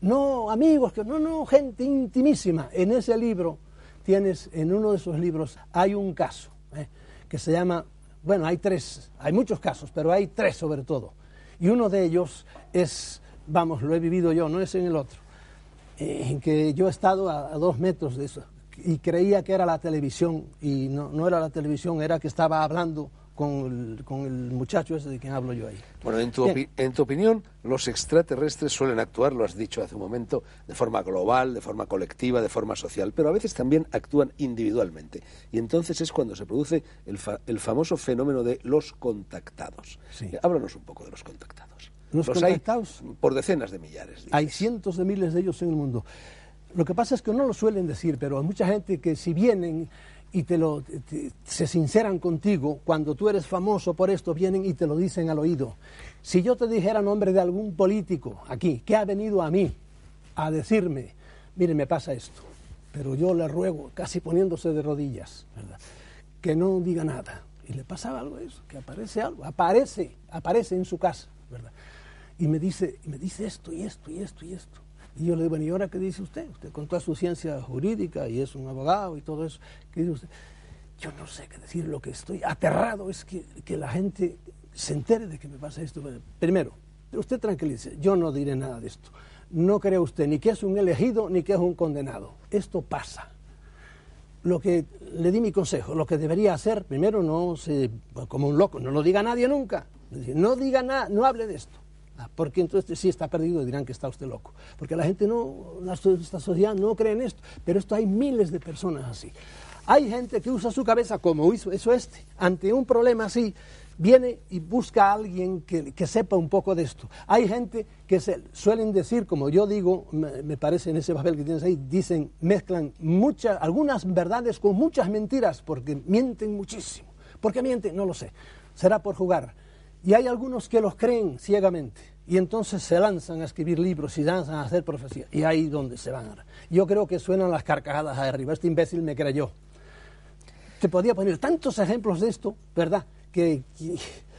no amigos, que no, no, gente intimísima. En ese libro tienes, en uno de esos libros hay un caso eh, que se llama, bueno, hay tres, hay muchos casos, pero hay tres sobre todo. Y uno de ellos es, vamos, lo he vivido yo, no es en el otro. En que yo he estado a, a dos metros de eso y creía que era la televisión y no, no era la televisión, era que estaba hablando con el, con el muchacho ese de quien hablo yo ahí. Bueno, en tu, opi en tu opinión, los extraterrestres suelen actuar, lo has dicho hace un momento, de forma global, de forma colectiva, de forma social, pero a veces también actúan individualmente. Y entonces es cuando se produce el, fa el famoso fenómeno de los contactados. Sí. Háblanos un poco de los contactados. Los, los contactados, hay por decenas de millares. Dices. Hay cientos de miles de ellos en el mundo. Lo que pasa es que no lo suelen decir, pero hay mucha gente que si vienen y te lo, te, se sinceran contigo, cuando tú eres famoso por esto, vienen y te lo dicen al oído. Si yo te dijera nombre de algún político aquí, que ha venido a mí a decirme, mire, me pasa esto, pero yo le ruego, casi poniéndose de rodillas, ¿verdad?, que no diga nada. Y le pasaba algo de eso, que aparece algo, aparece, aparece en su casa, ¿verdad? Y me dice, me dice esto y esto y esto y esto. Y yo le digo, bueno, ¿y ahora qué dice usted? Usted con toda su ciencia jurídica y es un abogado y todo eso. ¿Qué dice usted? Yo no sé qué decir, lo que estoy aterrado es que, que la gente se entere de que me pasa esto. Primero, usted tranquilice, yo no diré nada de esto. No cree usted ni que es un elegido ni que es un condenado. Esto pasa. Lo que le di mi consejo, lo que debería hacer, primero no se, como un loco, no lo diga nadie nunca. No diga nada, no hable de esto. Porque entonces si está perdido dirán que está usted loco. Porque la gente no, esta sociedad no cree en esto. Pero esto hay miles de personas así. Hay gente que usa su cabeza como hizo eso este. Ante un problema así, viene y busca a alguien que, que sepa un poco de esto. Hay gente que se suelen decir, como yo digo, me, me parece en ese papel que tienes ahí, dicen, mezclan muchas, algunas verdades con muchas mentiras, porque mienten muchísimo. ¿Por qué mienten? No lo sé. Será por jugar. Y hay algunos que los creen ciegamente y entonces se lanzan a escribir libros y lanzan a hacer profecías. Y ahí es donde se van. Yo creo que suenan las carcajadas ahí arriba. Este imbécil me creyó. Te podía poner tantos ejemplos de esto, ¿verdad?, que, que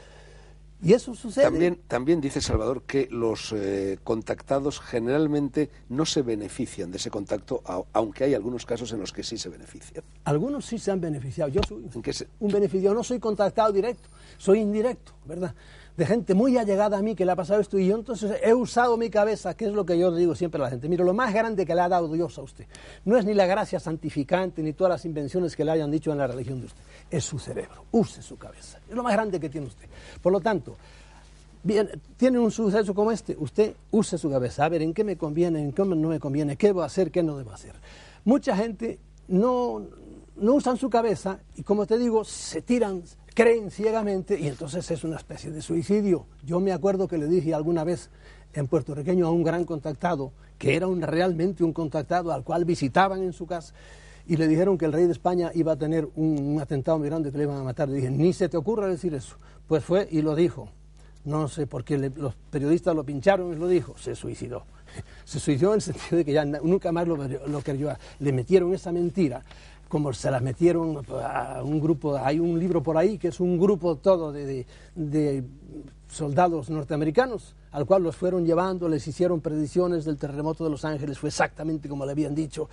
y eso sucede. También, también dice Salvador que los eh, contactados generalmente no se benefician de ese contacto, a, aunque hay algunos casos en los que sí se benefician. Algunos sí se han beneficiado. Yo soy ¿En qué se... un beneficiado, no soy contactado directo, soy indirecto, ¿verdad? De gente muy allegada a mí que le ha pasado esto, y yo entonces he usado mi cabeza, que es lo que yo digo siempre a la gente. Mire, lo más grande que le ha dado Dios a usted no es ni la gracia santificante, ni todas las invenciones que le hayan dicho en la religión de usted, es su cerebro. Use su cabeza, es lo más grande que tiene usted. Por lo tanto, bien, tiene un suceso como este, usted use su cabeza, a ver en qué me conviene, en qué no me conviene, qué voy a hacer, qué no debo hacer. Mucha gente no, no usan su cabeza y, como te digo, se tiran, creen ciegamente, y entonces es una especie de suicidio. Yo me acuerdo que le dije alguna vez en puertorriqueño a un gran contactado, que era un, realmente un contactado al cual visitaban en su casa, y le dijeron que el rey de España iba a tener un, un atentado muy grande, que le iban a matar. Le dije, ni se te ocurra decir eso. Pues fue y lo dijo. No sé por qué le, los periodistas lo pincharon y lo dijo. Se suicidó. Se suicidó en el sentido de que ya nunca más lo, lo creyó. Le metieron esa mentira, como se la metieron a un grupo. Hay un libro por ahí que es un grupo todo de, de, de soldados norteamericanos, al cual los fueron llevando, les hicieron predicciones del terremoto de Los Ángeles, fue exactamente como le habían dicho,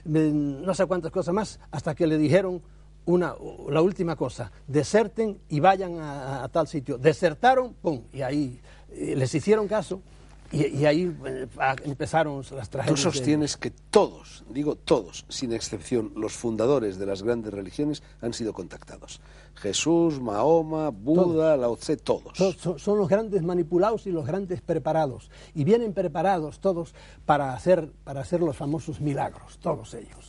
no sé cuántas cosas más, hasta que le dijeron una, la última cosa: deserten y vayan a, a tal sitio. Desertaron, pum, y ahí eh, les hicieron caso, y, y ahí eh, empezaron las tragedias. Tú sostienes de... que todos, digo todos, sin excepción, los fundadores de las grandes religiones han sido contactados. Jesús, Mahoma, Buda, todos. Lao Tse, todos. Son, son, son los grandes manipulados y los grandes preparados. Y vienen preparados todos para hacer, para hacer los famosos milagros, todos ellos.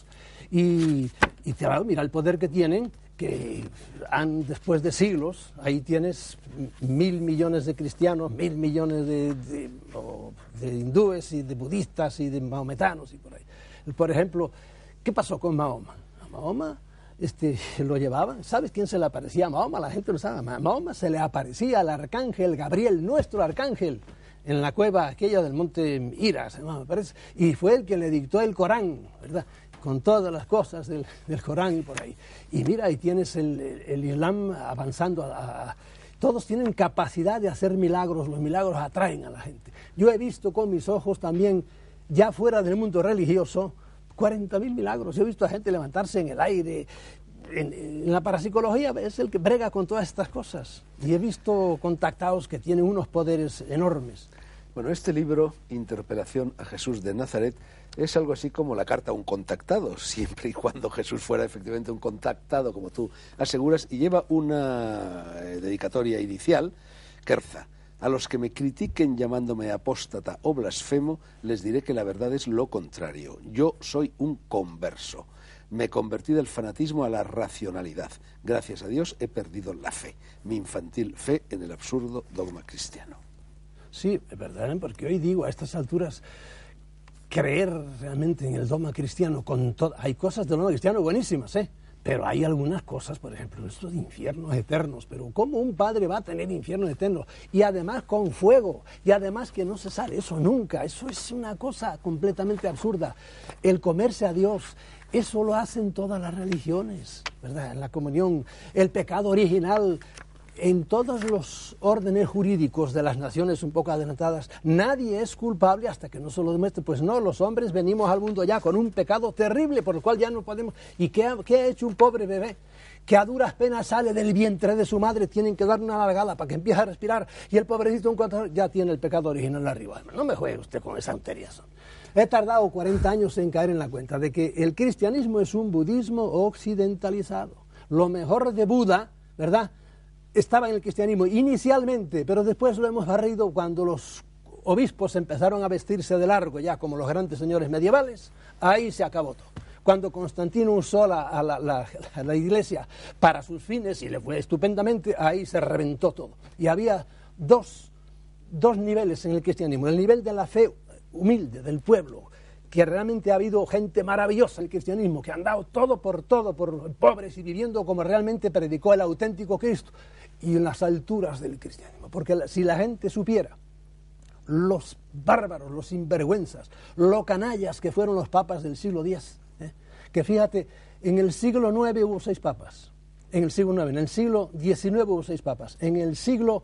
Y, y claro, mira el poder que tienen, que han, después de siglos, ahí tienes mil millones de cristianos, mil millones de, de, de hindúes y de budistas y de mahometanos y por ahí. Por ejemplo, ¿qué pasó con Mahoma? A Mahoma este, lo llevaban. ¿Sabes quién se le aparecía a Mahoma? La gente lo sabe. A Mahoma se le aparecía al arcángel Gabriel, nuestro arcángel, en la cueva aquella del monte Hira, me parece, y fue el que le dictó el Corán, ¿verdad?, con todas las cosas del, del Corán y por ahí. Y mira, ahí tienes el, el, el Islam avanzando. A, a, todos tienen capacidad de hacer milagros, los milagros atraen a la gente. Yo he visto con mis ojos también, ya fuera del mundo religioso, cuarenta mil milagros. Yo he visto a gente levantarse en el aire. En, en la parapsicología es el que brega con todas estas cosas. Y he visto contactados que tienen unos poderes enormes. Bueno, este libro, Interpelación a Jesús de Nazaret, es algo así como la carta a un contactado, siempre y cuando Jesús fuera efectivamente un contactado, como tú aseguras, y lleva una eh, dedicatoria inicial que reza: a los que me critiquen llamándome apóstata o blasfemo, les diré que la verdad es lo contrario. Yo soy un converso. Me convertí del fanatismo a la racionalidad. Gracias a Dios he perdido la fe, mi infantil fe en el absurdo dogma cristiano. Sí, es verdad, porque hoy digo, a estas alturas, creer realmente en el dogma cristiano, con todo, hay cosas del dogma cristiano buenísimas, ¿eh? Pero hay algunas cosas, por ejemplo, estos infiernos eternos. Pero ¿cómo un padre va a tener infiernos eternos? Y además con fuego, y además que no se sale eso nunca. Eso es una cosa completamente absurda. El comerse a Dios, eso lo hacen todas las religiones, ¿verdad? En la comunión, el pecado original. En todos los órdenes jurídicos de las naciones un poco adelantadas, nadie es culpable hasta que no se lo demuestre. Pues no, los hombres venimos al mundo ya con un pecado terrible por el cual ya no podemos... ¿Y qué ha, qué ha hecho un pobre bebé? Que a duras penas sale del vientre de su madre, tienen que darle una largada para que empiece a respirar, y el pobrecito en cuanto ya tiene el pecado original arriba. No me juegue usted con esa tontería. He tardado cuarenta años en caer en la cuenta de que el cristianismo es un budismo occidentalizado. Lo mejor de Buda, ¿verdad?, estaba en el cristianismo inicialmente, pero después lo hemos barrido cuando los obispos empezaron a vestirse de largo, ya como los grandes señores medievales. Ahí se acabó todo. Cuando Constantino usó la, a la, la, a la iglesia para sus fines, y le fue estupendamente, ahí se reventó todo. Y había dos, dos niveles en el cristianismo: el nivel de la fe humilde del pueblo, que realmente ha habido gente maravillosa en el cristianismo, que han dado todo por todo, por pobres y viviendo como realmente predicó el auténtico Cristo, y en las alturas del cristianismo. Porque si la gente supiera los bárbaros, los sinvergüenzas, los canallas que fueron los papas del siglo diez, ¿eh? Que fíjate, en el siglo nueve hubo seis papas, En el siglo nueve. En el siglo diecinueve hubo seis papas. En el siglo,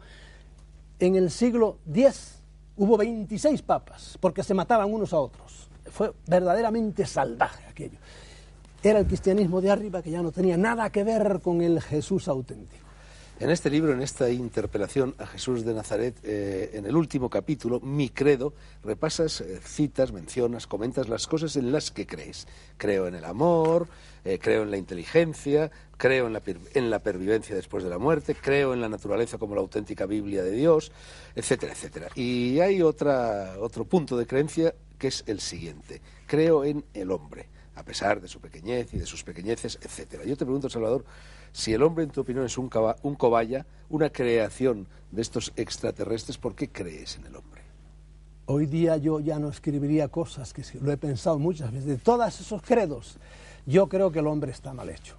en el siglo diez hubo veintiséis papas, porque se mataban unos a otros. Fue verdaderamente salvaje aquello. Era el cristianismo de arriba que ya no tenía nada que ver con el Jesús auténtico. En este libro, en esta interpelación a Jesús de Nazaret, eh, en el último capítulo, Mi Credo, repasas, eh, citas, mencionas, comentas las cosas en las que crees. Creo en el amor, eh, creo en la inteligencia, creo en la, en la pervivencia después de la muerte, creo en la naturaleza como la auténtica Biblia de Dios, etcétera, etcétera. Y hay otra, otro punto de creencia que es el siguiente: creo en el hombre, a pesar de su pequeñez y de sus pequeñeces, etcétera. Yo te pregunto, Salvador, si el hombre, en tu opinión, es un, caba, un cobaya, una creación de estos extraterrestres, ¿por qué crees en el hombre? Hoy día yo ya no escribiría cosas, que lo he pensado muchas veces, de todos esos credos. Yo creo que el hombre está mal hecho.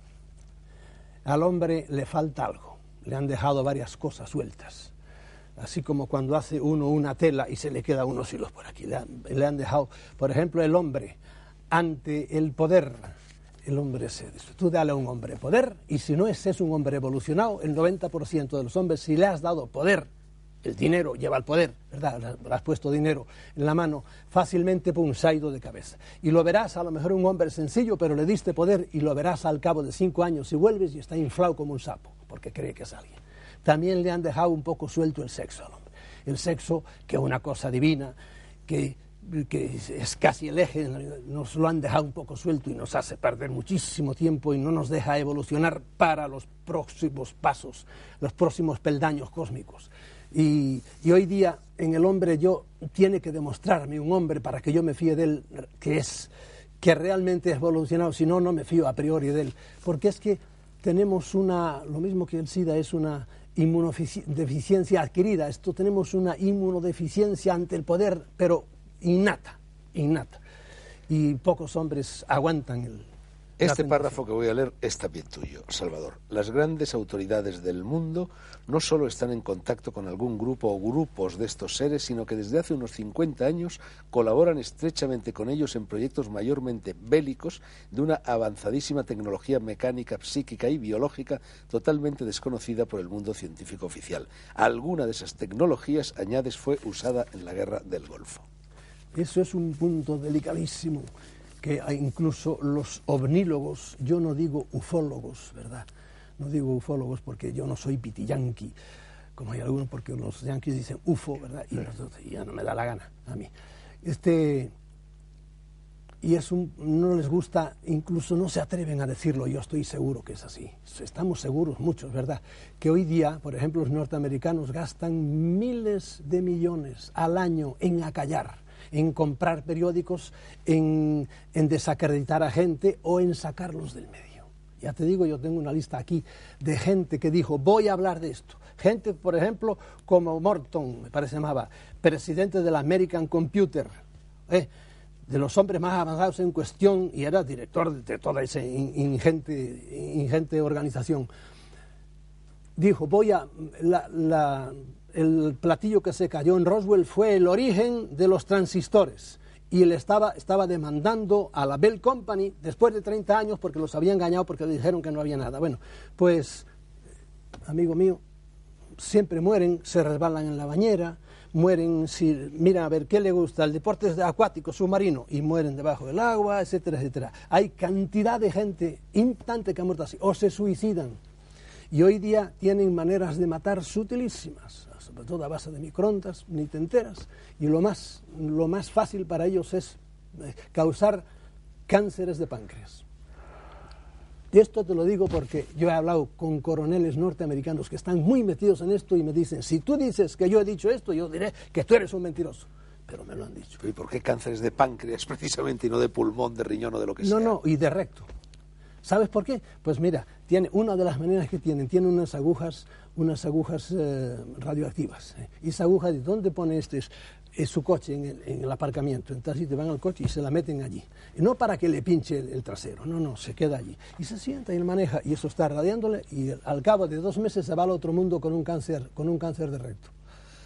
Al hombre le falta algo, le han dejado varias cosas sueltas. Así como cuando hace uno una tela y se le queda unos hilos por aquí. Le han, le han dejado, por ejemplo, el hombre ante el poder. El hombre se tú dale a un hombre poder, y si no es, es un hombre evolucionado. El noventa por ciento de los hombres, si le has dado poder, el dinero lleva al poder, ¿verdad? Le has puesto dinero en la mano, fácilmente pum, se ha ido de cabeza. Y lo verás, a lo mejor un hombre sencillo, pero le diste poder, y lo verás al cabo de cinco años si vuelves y está inflado como un sapo, porque cree que es alguien. También le han dejado un poco suelto el sexo al hombre. El sexo, que es una cosa divina, que... que es casi el eje, nos lo han dejado un poco suelto y nos hace perder muchísimo tiempo y no nos deja evolucionar para los próximos pasos, los próximos peldaños cósmicos. Y, y hoy día en el hombre yo tiene que demostrarme un hombre para que yo me fíe de él, que es que realmente es evolucionado, si no, no me fío a priori de él, porque es que tenemos una, lo mismo que el SIDA es una inmunodeficiencia adquirida, esto tenemos una inmunodeficiencia ante el poder, pero innata, innata. Y pocos hombres aguantan el... Este párrafo que voy a leer es también tuyo, Salvador. Las grandes autoridades del mundo no solo están en contacto con algún grupo o grupos de estos seres, sino que desde hace unos cincuenta años colaboran estrechamente con ellos en proyectos mayormente bélicos de una avanzadísima tecnología mecánica, psíquica y biológica totalmente desconocida por el mundo científico oficial. Alguna de esas tecnologías, añades, fue usada en la guerra del Golfo. Eso es un punto delicadísimo, que incluso los ovnílogos, yo no digo ufólogos, ¿verdad? No digo ufólogos porque yo no soy pitiyanqui, como hay algunos, porque los yanquis dicen ufo, ¿verdad? Y, nosotros, y ya no me da la gana a mí. Este, y es un, no les gusta, incluso no se atreven a decirlo, yo estoy seguro que es así. Estamos seguros muchos, ¿verdad? Que hoy día, por ejemplo, los norteamericanos gastan miles de millones al año en acallar, en comprar periódicos, en, en desacreditar a gente o en sacarlos del medio. Ya te digo, yo tengo una lista aquí de gente que dijo, voy a hablar de esto. Gente, por ejemplo, como Morton, me parece llamaba, presidente de la American Computer, ¿eh? de los hombres más avanzados en cuestión, y era director de toda esa ingente, ingente organización. Dijo, voy a... La, la, el platillo que se cayó en Roswell fue el origen de los transistores, y él estaba, estaba demandando a la Bell Company después de treinta años porque los había engañado, porque le dijeron que no había nada. Bueno, pues, amigo mío, siempre mueren, se resbalan en la bañera, mueren, si mira a ver qué le gusta, el deporte acuático, submarino, y mueren debajo del agua, etcétera, etcétera. Hay cantidad de gente impotente que ha muerto así, o se suicidan. Y hoy día tienen maneras de matar sutilísimas, sobre todo a base de microondas, ni te enteras, y lo más, lo más fácil para ellos es causar cánceres de páncreas. Y esto te lo digo porque yo he hablado con coroneles norteamericanos que están muy metidos en esto y me dicen, si tú dices que yo he dicho esto, yo diré que tú eres un mentiroso. Pero me lo han dicho. ¿Y por qué cánceres de páncreas precisamente y no de pulmón, de riñón o de lo que no, sea? No, no, y de recto. ¿Sabes por qué? Pues mira, tiene una de las maneras que tienen, tiene unas agujas, unas agujas eh, radioactivas. ¿eh? Y esa aguja, ¿de dónde pone este? Es, es su coche en el, en el aparcamiento. Entonces te van al coche y se la meten allí. Y no para que le pinche el, el trasero, no, no, se queda allí. Y se sienta y él maneja, y eso está radiándole, y al cabo de dos meses se va al otro mundo con un cáncer, con un cáncer de recto.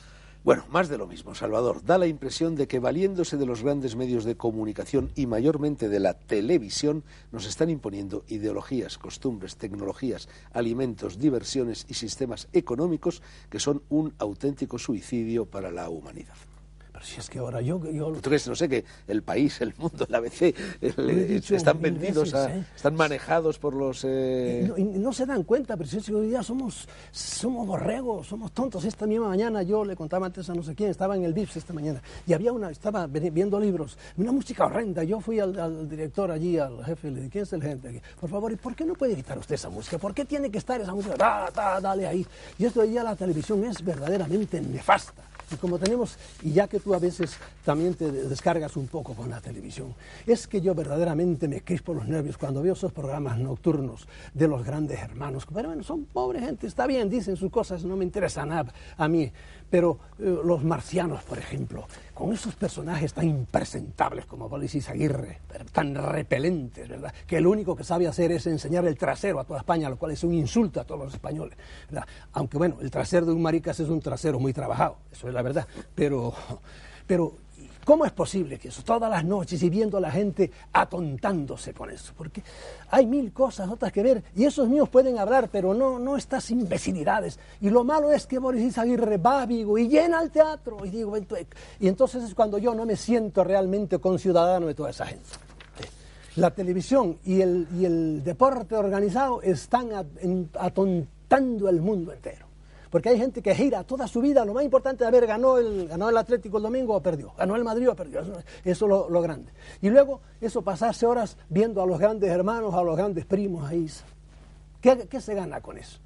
Bueno, más de lo mismo, Salvador. Da la impresión de que valiéndose de los grandes medios de comunicación y mayormente de la televisión, nos están imponiendo ideologías, costumbres, tecnologías, alimentos, diversiones y sistemas económicos que son un auténtico suicidio para la humanidad. Pero si es que ahora yo... yo... ¿Tú crees, no sé, que el País, el Mundo, el A B C, el, están vendidos, veces, a, ¿eh? están manejados por los... Eh... Y no, y no se dan cuenta, pero si es que hoy día somos, somos borregos, somos tontos. Esta misma mañana yo le contaba antes a no sé quién, estaba en el V I P S esta mañana, y había una, estaba viendo libros, una música horrenda. Yo fui al, al director allí, al jefe, y le dije, ¿quién es el gente aquí? Por favor, ¿y por qué no puede evitar usted esa música? ¿Por qué tiene que estar esa música? Da, da, dale ahí. Y esto de día la televisión es verdaderamente nefasta. Y como tenemos, y ya que tú a veces también te descargas un poco con la televisión, es que yo verdaderamente me crispo los nervios cuando veo esos programas nocturnos de los grandes hermanos. Pero bueno, son pobre gente, está bien, dicen sus cosas, no me interesa nada a mí. Pero eh, los marcianos, por ejemplo, con esos personajes tan impresentables como Boris Izaguirre, tan repelentes, ¿verdad? Que lo único que sabe hacer es enseñar el trasero a toda España, lo cual es un insulto a todos los españoles, ¿verdad? Aunque bueno, el trasero de un maricas es un trasero muy trabajado, eso es la verdad, pero... pero ¿cómo es posible que eso, todas las noches y viendo a la gente atontándose con eso? Porque hay mil cosas, otras que ver, y esos míos pueden hablar, pero no, no estas imbecilidades. Y lo malo es que Boris Izaguirre va a Vigo y llena el teatro, y digo, y entonces es cuando yo no me siento realmente conciudadano de toda esa gente. La televisión y el, y el deporte organizado están atontando el mundo entero. Porque hay gente que gira toda su vida, lo más importante es a ver, ganó el, ganó el Atlético el domingo o perdió, ganó el Madrid o perdió, eso, eso es lo, lo grande. Y luego, eso pasarse horas viendo a los grandes hermanos, a los grandes primos ahí. ¿Qué, qué se gana con eso?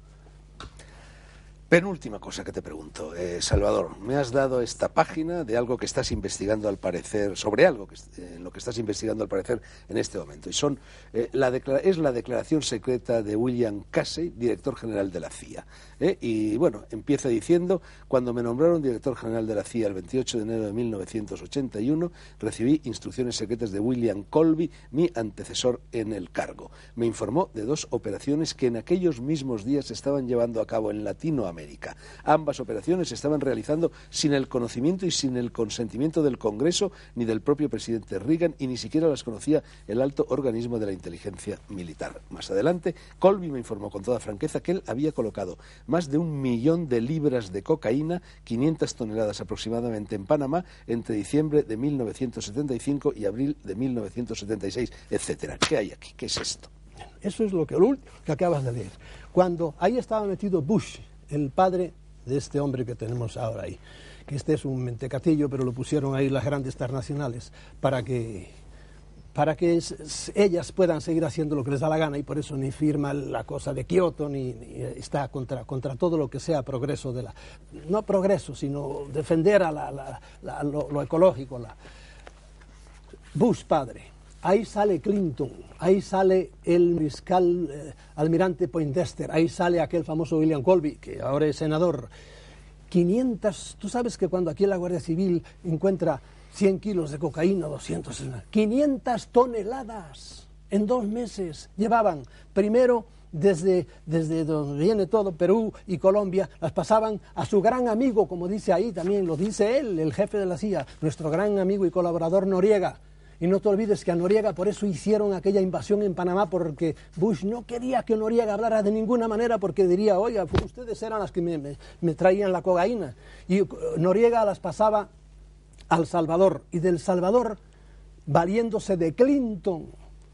Penúltima cosa que te pregunto, eh, Salvador, me has dado esta página de algo que estás investigando al parecer, sobre algo que eh, lo que estás investigando al parecer en este momento, y son eh, la es la declaración secreta de William Casey, director general de la C I A. ¿eh? Y bueno, empieza diciendo, cuando me nombraron director general de la C I A el veintiocho de enero de mil novecientos ochenta y uno, recibí instrucciones secretas de William Colby, mi antecesor en el cargo. Me informó de dos operaciones que en aquellos mismos días se estaban llevando a cabo en Latinoamérica. Ambas operaciones se estaban realizando sin el conocimiento y sin el consentimiento del Congreso ni del propio presidente Reagan, y ni siquiera las conocía el alto organismo de la inteligencia militar. Más adelante, Colby me informó con toda franqueza que él había colocado más de un millón de libras de cocaína, quinientas toneladas aproximadamente, en Panamá entre diciembre de mil novecientos setenta y cinco y abril de mil novecientos setenta y seis, etcétera. ¿Qué hay aquí? ¿Qué es esto? Eso es lo que, lo último que acabas de leer. Cuando ahí estaba metido Bush, el padre de este hombre que tenemos ahora ahí, que este es un mentecatillo, pero lo pusieron ahí las grandes transnacionales para que, para que es, ellas puedan seguir haciendo lo que les da la gana, y por eso ni firma la cosa de Kioto, ni, ni está contra, contra todo lo que sea progreso de la... No progreso, sino defender a la, la, la, lo, lo ecológico. La, Bush padre. Ahí sale Clinton, ahí sale el fiscal eh, almirante Poindexter, ahí sale aquel famoso William Colby, que ahora es senador. quinientas, tú sabes que cuando aquí la Guardia Civil encuentra cien kilos de cocaína, doscientos, quinientas toneladas en dos meses llevaban. Primero, desde, desde donde viene todo, Perú y Colombia, las pasaban a su gran amigo, como dice ahí también, lo dice él, el jefe de la C I A, nuestro gran amigo y colaborador Noriega. Y no te olvides que a Noriega por eso hicieron aquella invasión en Panamá, porque Bush no quería que Noriega hablara de ninguna manera, porque diría, oiga, ustedes eran las que me, me, me traían la cocaína. Y Noriega las pasaba al Salvador, y del Salvador, valiéndose de Clinton.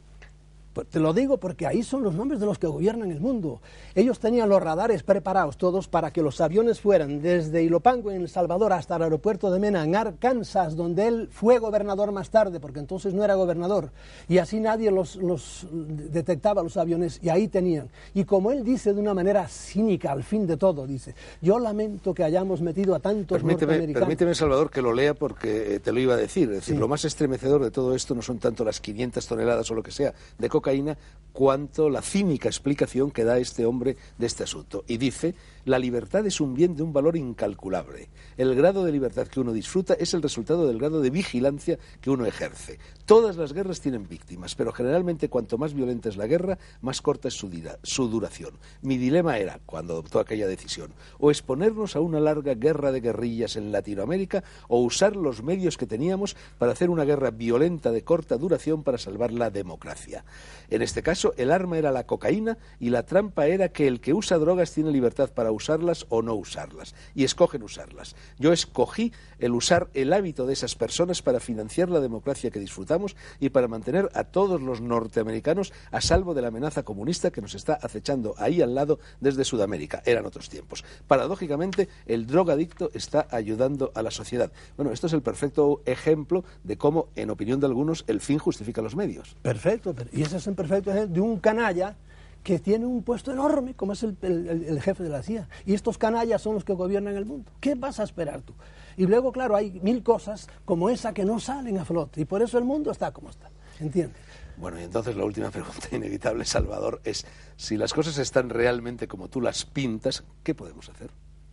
Te lo digo porque ahí son los nombres de los que gobiernan el mundo. Ellos tenían los radares preparados todos para que los aviones fueran desde Ilopango en El Salvador hasta el aeropuerto de Mena en Arkansas, donde él fue gobernador más tarde, porque entonces no era gobernador, y así nadie los, los detectaba los aviones, y ahí tenían. Y como él dice de una manera cínica al fin de todo, dice, yo lamento que hayamos metido a tantos permíteme, norteamericanos. Permíteme, Salvador, que lo lea porque te lo iba a decir. Es decir, sí. Lo más estremecedor de todo esto no son tanto las quinientas toneladas o lo que sea de cocaína, cocaína cuanto la cínica explicación que da este hombre de este asunto. Y dice, la libertad es un bien de un valor incalculable. El grado de libertad que uno disfruta es el resultado del grado de vigilancia que uno ejerce. Todas las guerras tienen víctimas, pero generalmente cuanto más violenta es la guerra, más corta es su, dira, su duración. Mi dilema era, cuando adoptó aquella decisión, o exponernos a una larga guerra de guerrillas en Latinoamérica, o usar los medios que teníamos para hacer una guerra violenta de corta duración para salvar la democracia. En este caso, el arma era la cocaína y la trampa era que el que usa drogas tiene libertad para usarlas o no usarlas, y escogen usarlas. Yo escogí el usar el hábito de esas personas para financiar la democracia que disfrutamos y para mantener a todos los norteamericanos a salvo de la amenaza comunista que nos está acechando ahí al lado desde Sudamérica. Eran otros tiempos. Paradójicamente, el drogadicto está ayudando a la sociedad. Bueno, esto es el perfecto ejemplo de cómo, en opinión de algunos, el fin justifica los medios. Perfecto, y ese es un perfecto ejemplo de un canalla que tiene un puesto enorme, como es el, el, el jefe de la C I A. Y estos canallas son los que gobiernan el mundo. ¿Qué vas a esperar tú? Y luego, claro, hay mil cosas como esa que no salen a flote. Y por eso el mundo está como está. ¿Entiendes? Bueno, y entonces la última pregunta inevitable, Salvador, es si las cosas están realmente como tú las pintas, ¿qué podemos hacer?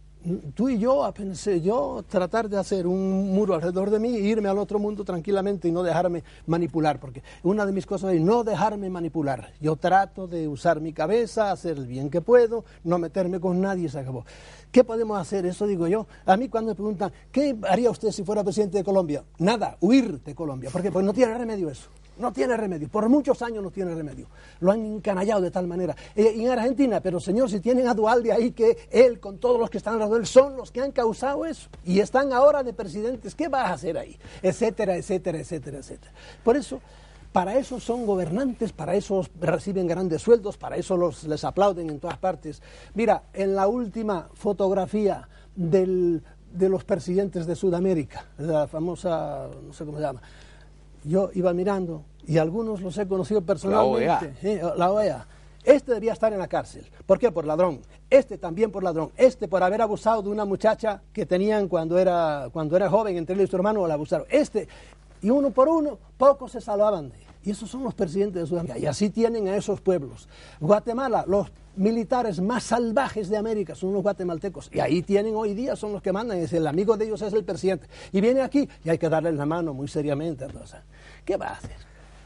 Tú y yo, pensé yo, tratar de hacer un muro alrededor de mí e irme al otro mundo tranquilamente y no dejarme manipular, porque una de mis cosas es no dejarme manipular. Yo trato de usar mi cabeza, hacer el bien que puedo, no meterme con nadie y se acabó. ¿Qué podemos hacer? Eso digo yo. A mí cuando me preguntan, ¿qué haría usted si fuera presidente de Colombia? Nada, huir de Colombia. ¿Por qué? Porque no tiene remedio eso. No tiene remedio, por muchos años no tiene remedio. Lo han encanallado de tal manera. Eh, y en Argentina, pero señor, si tienen a Dualde ahí, que él con todos los que están alrededor de él son los que han causado eso. Y están ahora de presidentes, ¿qué vas a hacer ahí? Etcétera, etcétera, etcétera, etcétera. Por eso, para eso son gobernantes, para eso reciben grandes sueldos, para eso los, les aplauden en todas partes. Mira, en la última fotografía del, de los presidentes de Sudamérica, la famosa, no sé cómo se llama, yo iba mirando y algunos los he conocido personalmente. La O E A. ¿eh? La O E A. Este debía estar en la cárcel. ¿Por qué? Por ladrón. Este también por ladrón. Este por haber abusado de una muchacha que tenían cuando era, cuando era joven, entre él y su hermano la abusaron. Este, y uno por uno, pocos se salvaban de él. Y esos son los presidentes de Sudamérica. Y así tienen a esos pueblos. Guatemala, los militares más salvajes de América son los guatemaltecos. Y ahí tienen hoy día, son los que mandan. Es el amigo de ellos es el presidente. Y viene aquí y hay que darle la mano muy seriamente. Entonces, ¿qué va a hacer?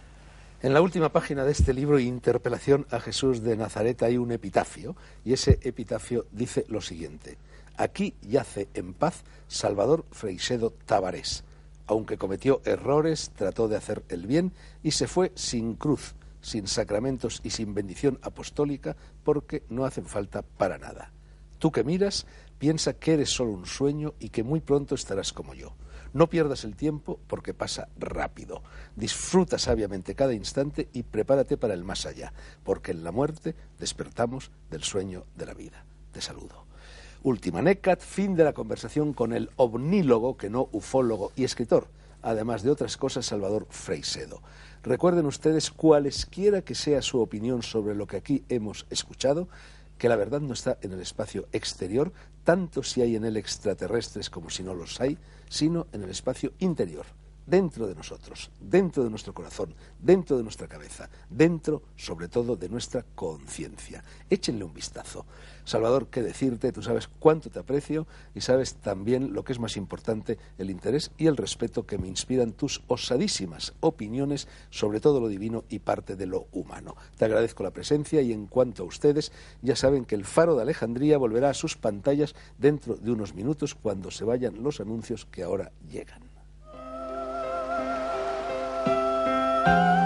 En la última página de este libro, Interpelación a Jesús de Nazaret, hay un epitafio. Y ese epitafio dice lo siguiente. Aquí yace en paz Salvador Freixedo Tavares. Aunque cometió errores, trató de hacer el bien y se fue sin cruz, sin sacramentos y sin bendición apostólica, porque no hacen falta para nada. Tú que miras, piensa que eres solo un sueño y que muy pronto estarás como yo. No pierdas el tiempo porque pasa rápido. Disfruta sabiamente cada instante y prepárate para el más allá, porque en la muerte despertamos del sueño de la vida. Te saludo. Última Necat, fin de la conversación con el ovnílogo, que no ufólogo, y escritor, además de otras cosas, Salvador Freixedo. Recuerden ustedes, cualesquiera que sea su opinión sobre lo que aquí hemos escuchado, que la verdad no está en el espacio exterior, tanto si hay en él extraterrestres como si no los hay, sino en el espacio interior, dentro de nosotros, dentro de nuestro corazón, dentro de nuestra cabeza, dentro, sobre todo, de nuestra conciencia. Échenle un vistazo. Salvador, qué decirte, tú sabes cuánto te aprecio y sabes también lo que es más importante, el interés y el respeto que me inspiran tus osadísimas opiniones sobre todo lo divino y parte de lo humano. Te agradezco la presencia y en cuanto a ustedes, ya saben que el Faro de Alejandría volverá a sus pantallas dentro de unos minutos cuando se vayan los anuncios que ahora llegan.